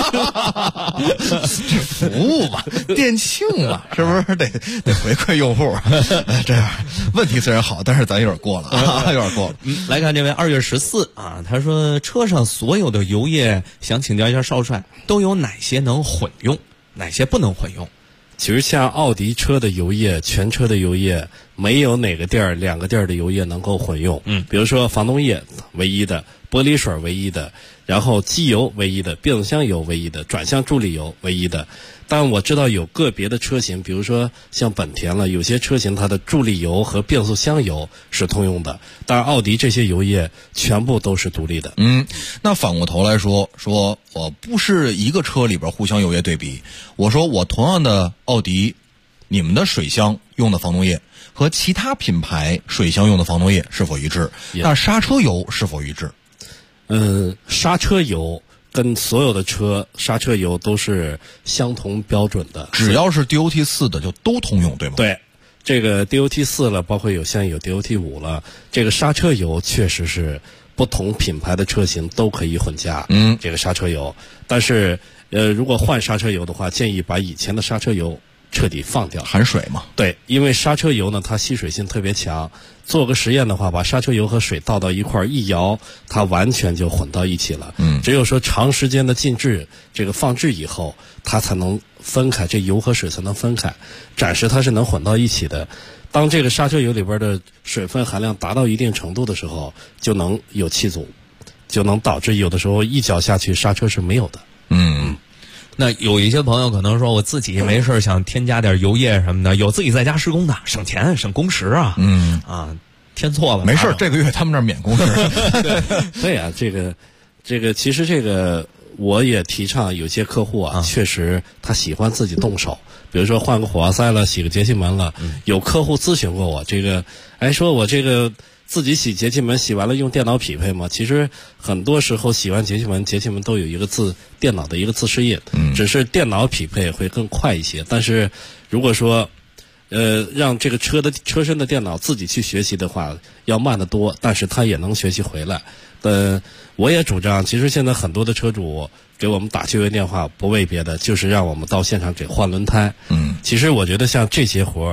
这服务吧，店庆嘛，是不是得回馈用户？这样问题虽然好，但是咱有点过了啊，有点过了。 来看这位2月14啊，他说车上所有的油液，想请教一下少帅，都有哪些能混用，哪些不能混用？ 其实像奥迪车的油液，全车的油液没有哪个地儿2个地儿的油液能够混用。比如说防冻液唯一的，玻璃水唯一的，然后机油唯一的，变速箱油唯一的，转向助力油唯一的。但我知道有个别的车型，比如说像本田了，有些车型它的助力油和变速箱油是通用的，但是奥迪这些油液全部都是独立的。 那反过头来说我不是一个车里边互相油液对比，我说我同样的奥迪，你们的水箱用的防冻液和其他品牌水箱用的防冻液是否一致？那刹车油是否一致？ 刹车油跟所有的车刹车油都是相同标准的， 只要是 DOT4 的就都通用，对吗？ 对，这个 DOT4 了，包括现在有 DOT5 了，这个刹车油确实是不同品牌的车型都可以混加。这个刹车油，但是如果换刹车油的话，建议把以前的刹车油彻底放掉， 含水嘛。 对，因为刹车油呢，它吸水性特别强。做个实验的话，把刹车油和水倒到一块儿一摇，它完全就混到一起了。只有说长时间的静置，这个放置以后，它才能分开，这油和水才能分开。暂时它是能混到一起的。当这个刹车油里边的水分含量达到一定程度的时候，就能有气阻，就能导致有的时候一脚下去刹车是没有的。 那有一些朋友可能说，我自己没事想添加点油液什么的，有自己在家施工的，省钱省工时啊。添错了没事，这个月他们那儿免工时。 对啊，这个其实这个我也提倡，有些客户啊，确实他喜欢自己动手，比如说换个火花塞了，洗个节气门了。有客户咨询过我，说我这个自己洗节气门洗完了用电脑匹配吗？其实很多时候洗完节气门都有一个电脑的一个自适应，只是电脑匹配会更快一些。但是如果说让这个车身的电脑自己去学习的话，要慢得多，但是它也能学习回来。我也主张，其实现在很多的车主给我们打就业电话，不为别的，就是让我们到现场给换轮胎。其实我觉得像这些活儿，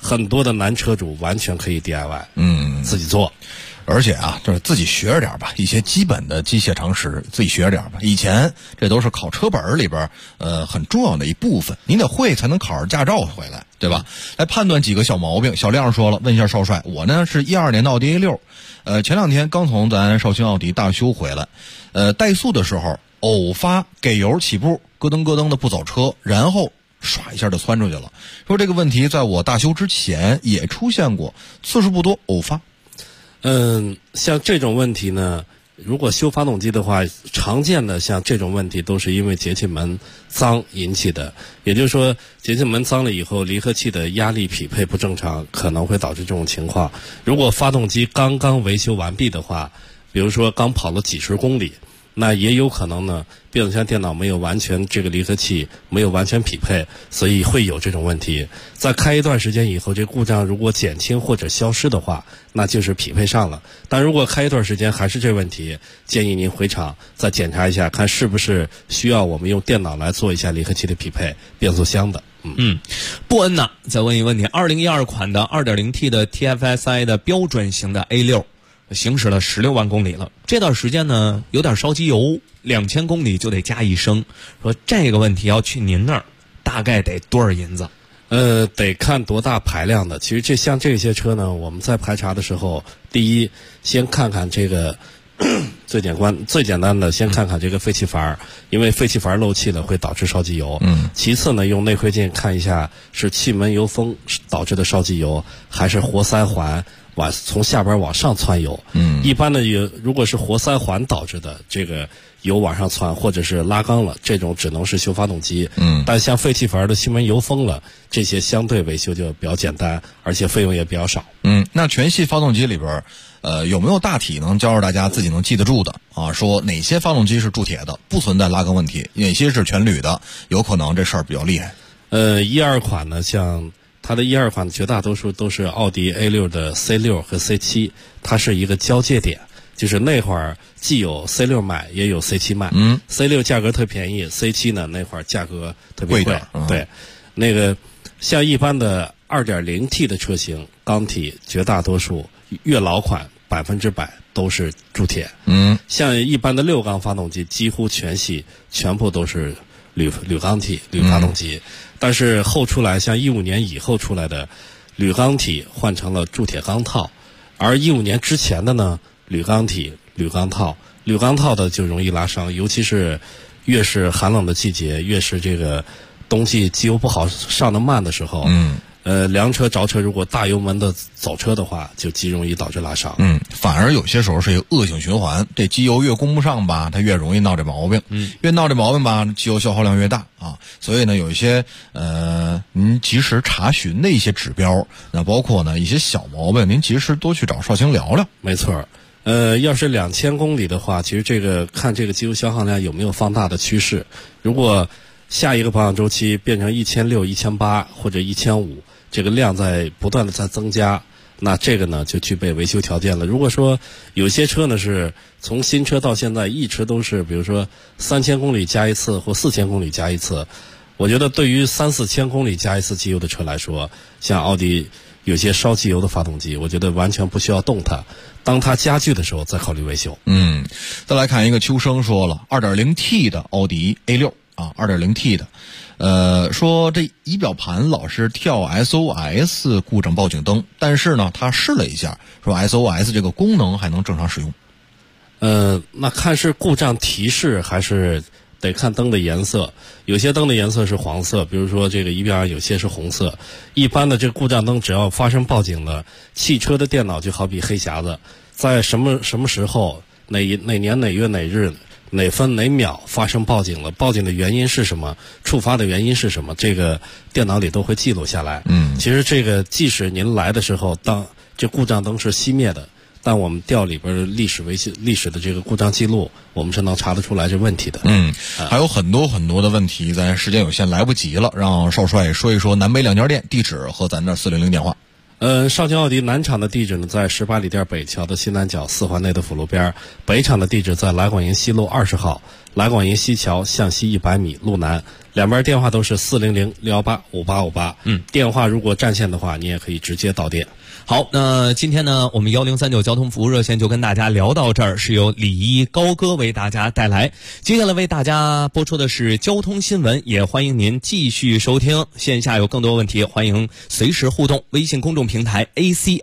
很多的男车主完全可以 DIY， 自己做。 而且啊，就是自己学着点吧，一些基本的机械常识自己学着点吧。以前这都是考车本里边很重要的一部分，你得会才能考上驾照回来，对吧？来判断几个小毛病。小亮说了，问一下少帅，我呢是12年的奥迪 A6，前2天刚从咱绍兴奥迪大修回来，怠速的时候偶发给油起步，咯噔咯噔的不走车，然后唰一下就窜出去了。说这个问题在我大修之前也出现过，次数不多，偶发。 像这种问题呢，如果修发动机的话，常见的像这种问题都是因为节气门脏引起的。也就是说，节气门脏了以后，离合器的压力匹配不正常，可能会导致这种情况。如果发动机刚刚维修完毕的话，比如说刚跑了几十公里，那也有可能呢，变速箱电脑没有完全这个离合器没有完全匹配，所以会有这种问题。在开一段时间以后，这故障如果减轻或者消失的话，那就是匹配上了。但如果开一段时间还是这问题，建议您回厂再检查一下，看是不是需要我们用电脑来做一下离合器的匹配，变速箱的。 布恩呐，再问一个问题：2012款的 2.0T 的 TFSI 的标准型的 A6。行驶了16万公里了，这段时间呢有点烧机油，2000公里就得加1升。说这个问题要去您那儿，大概得多少银子？ 得看多大排量的。其实像这些车呢，我们在排查的时候，第一先看看这个最简单的，先看看这个废气阀，因为废气阀漏气了会导致烧机油。其次呢，用内窥镜看一下是气门油封导致的烧机油，还是活塞环从下边往上窜油。一般的如果是活塞环导致的这个油往上窜，或者是拉缸了，这种只能是修发动机。但像废气阀的气门油封了，这些相对维修就比较简单，而且费用也比较少。 那全系发动机里边有没有大体能教着大家自己能记得住的啊？说哪些发动机是铸铁的，不存在拉缸问题，哪些是全铝的，有可能这事儿比较厉害。 12款呢，像它的12款绝大多数都是奥迪 A6 的 C6 和 C7， 它是一个交界点，就是那会儿既有 C6 卖，也有 C7 卖。C6 价格特便宜， C7 呢那会儿价格特别贵。对，那个像一般的 2.0T 的车型，缸体绝大多数越老款100%都是铸铁。像一般的6缸发动机，几乎全部都是铝缸体铝发动机。但是后出来像15年以后出来的铝缸体换成了铸铁钢套，而15年之前的呢，铝缸体铝钢套的就容易拉伤，尤其是越是寒冷的季节，越是这个冬季机油不好上得慢的时候，凉车着车如果大油门的走车的话，就极容易导致拉伤。 反而有些时候是一个恶性循环，这机油越供不上吧，它越容易闹这毛病。越闹这毛病吧，机油消耗量越大啊。所以呢，有一些您及时查询的一些指标，那包括呢一些小毛病，您及时多去找绍兴聊聊。 没错。要是2000公里的话，其实这个看这个机油消耗量有没有放大的趋势。如果下一个保养周期变成1600、1800或者1500，这个量不断的在增加，那这个呢就具备维修条件了。如果说有些车呢是从新车到现在一直都是比如说3000公里加一次或4000公里加一次，我觉得对于3、4千公里加一次机油的车来说，像奥迪有些烧机油的发动机，我觉得完全不需要动它，当它加剧的时候再考虑维修。 再来看一个秋生说了 2.0T 的奥迪 A6 啊 2.0T 的说这仪表盘老是跳 SOS 故障报警灯，但是呢他试了一下，说 SOS 这个功能还能正常使用。 那看是故障提示还是得看灯的颜色，有些灯的颜色是黄色，比如说这个仪表上有些是红色。一般的这个故障灯只要发生报警了，汽车的电脑就好比黑匣子，在什么时候哪年哪月哪日哪分哪秒发生报警了，报警的原因是什么，触发的原因是什么，这个电脑里都会记录下来。其实这个即使您来的时候当这故障灯是熄灭的，但我们调里边历史的这个故障记录，我们是能查得出来这问题的。 还有很多的问题，咱时间有限来不及了，让少帅说一说南北两家店地址和咱这400电话。 绍兴奥迪南厂的地址呢，在18里店北桥的西南角4环内的辅路边，北厂的地址在来广营西路20号，来广营西桥向西100米路南，两边电话都是400-618-5858。电话如果占线的话，你也可以直接到店。 好，那今天呢，我们1039交通服务热线就跟大家聊到这儿，是由李一高哥为大家带来。接下来为大家播出的是交通新闻，也欢迎您继续收听。线下有更多问题，欢迎随时互动。微信公众平台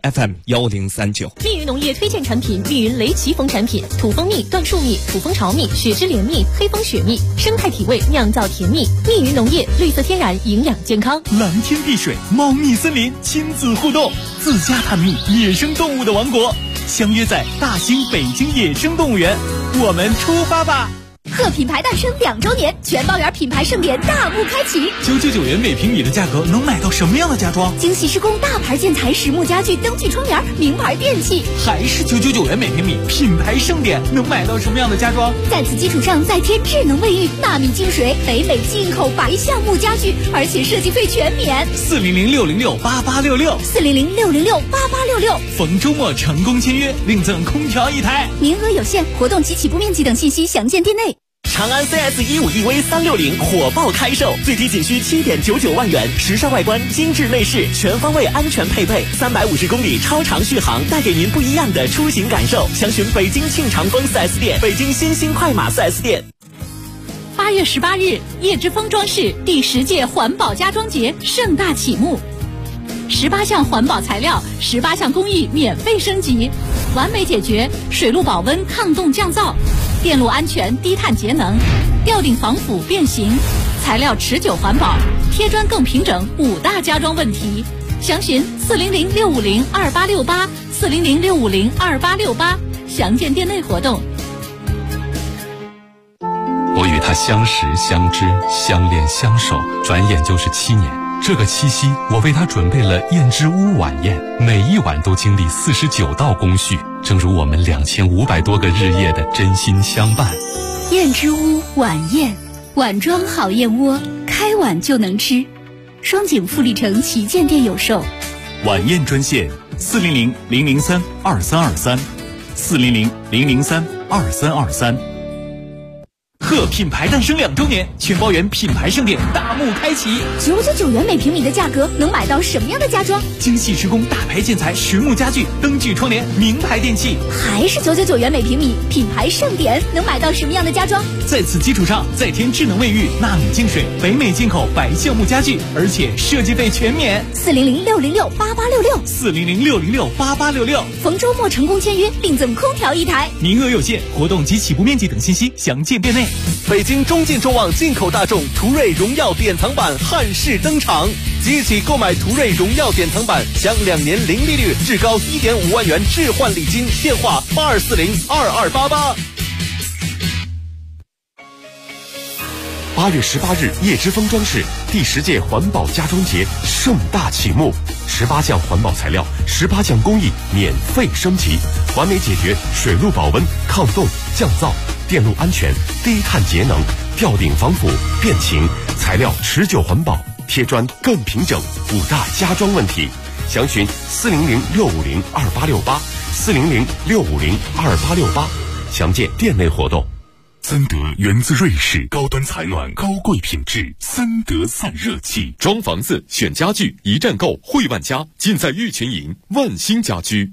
ACFM1039。 密云农业推荐产品：密云雷奇蜂产品，土蜂蜜、椴树蜜、土蜂巢蜜、雪之莲蜜、黑蜂雪蜜，生态体味，酿造甜蜜。密云农业，绿色天然，营养健康。 蓝天碧水，猫蜜森林，亲子互动，自家探秘野生动物的王国，相约在大兴北京野生动物园，我们出发吧！ 贺品牌诞生2周年，全包园品牌盛典大幕开启。 999元每平米的价格能买到什么样的家装？ 精细施工大牌建材、实木家具、灯具窗帘、名牌电器， 还是999元每平米，品牌盛典能买到什么样的家装？ 在此基础上再添智能卫浴、纳米净水、北美进口白橡木家具，而且设计费全免。 400-606-8866 400-606-8866， 逢周末成功签约，另赠空调1台， 名额有限，活动及起步面积等信息详见店内。 长安 CS15EV 360火爆开售，最低仅需7.99万元，时尚外观，精致内饰，全方位安全配备，350公里超长续航，带给您不一样的出行感受。详询北京庆长丰 4S 店、北京新兴快马 4S 店。 8月18日，叶之峰装饰第10届环保家装节盛大启幕，18项环保材料，18项工艺免费升级，完美解决水路保温、抗冻降噪。电路安全、低碳节能，吊顶防腐变形，材料持久环保，贴砖更平整，5大家装问题。详询400-650-2868 400-650-2868，详见店内活动。 我与他相识、相知、相恋、相守，转眼就是7年。这个七夕，我为他准备了燕之屋晚宴，每一晚都经历49道工序，正如我们2500多个日夜的真心相伴。 燕之屋晚宴，碗装好燕窝，开碗就能吃。双井富力城旗舰店有售。 晚宴专线400-003-2323 400-003-2323。贺品牌诞生2周年，全包园品牌盛典大幕开启。 999元每平米的价格能买到什么样的家装？ 精细施工大牌建材、实木家具、灯具窗帘、名牌电器， 还是999元每平米，品牌盛典能买到什么样的家装？ 在此基础上再添智能卫浴、纳米净水、北美进口白橡木家具，而且设计费全免。 400-606-8866 400-606-8866， 逢周末成功签约，另赠空调1台， 名额有限，活动及起步面积等信息详见店内。 北京中进众旺进口大众途锐荣耀典藏版汉式登场，即日起购买途锐荣耀典藏版，享2年零利率，至高1.5万元置换礼金。电话8240-2288。 8月18日，叶之峰装饰第10届环保家装节盛大启幕，18项环保材料，18项工艺免费升级，完美解决水路保温、抗冻、降噪，电路安全、低碳节能，吊顶防腐变形，材料持久环保，贴砖更平整，5大家装问题。详询400-650-2868 400-650-2868，详见店内活动。 森德源自瑞士，高端采暖，高贵品质，森德散热器。 装房子、选家具，一站购，汇万家，尽在玉群营万兴家居。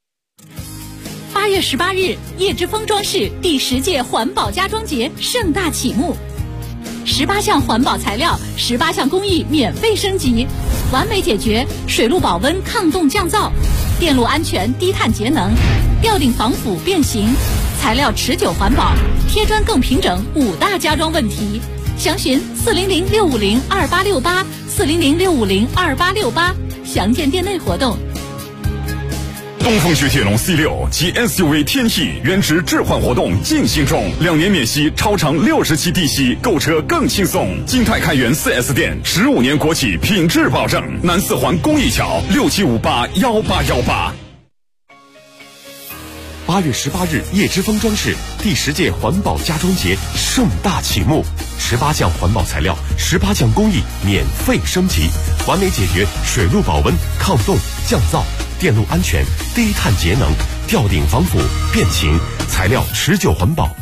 8月18日，叶之峰装饰第10届环保家装节盛大启幕，18项环保材料，18项工艺免费升级，完美解决水路保温、抗冻降噪，电路安全、低碳节能，吊顶防腐变形，材料持久环保，贴砖更平整，5大家装问题。详询400-650-2868 400-650-2868，详见店内活动。 东风雪铁龙 C6 及 SUV 天翼原值置换活动进行中，2年免息，超长60期低息，购车更轻松。金泰开元 4S 店，15年国企品质保证。南4环公益桥67581818。 8 8月18日，叶之峰装饰第10届环保家装节盛大启幕，18项环保材料，18项工艺免费升级，完美解决水路保温、抗冻、降噪、电路安全、低碳节能、吊顶防腐、变形，材料持久环保，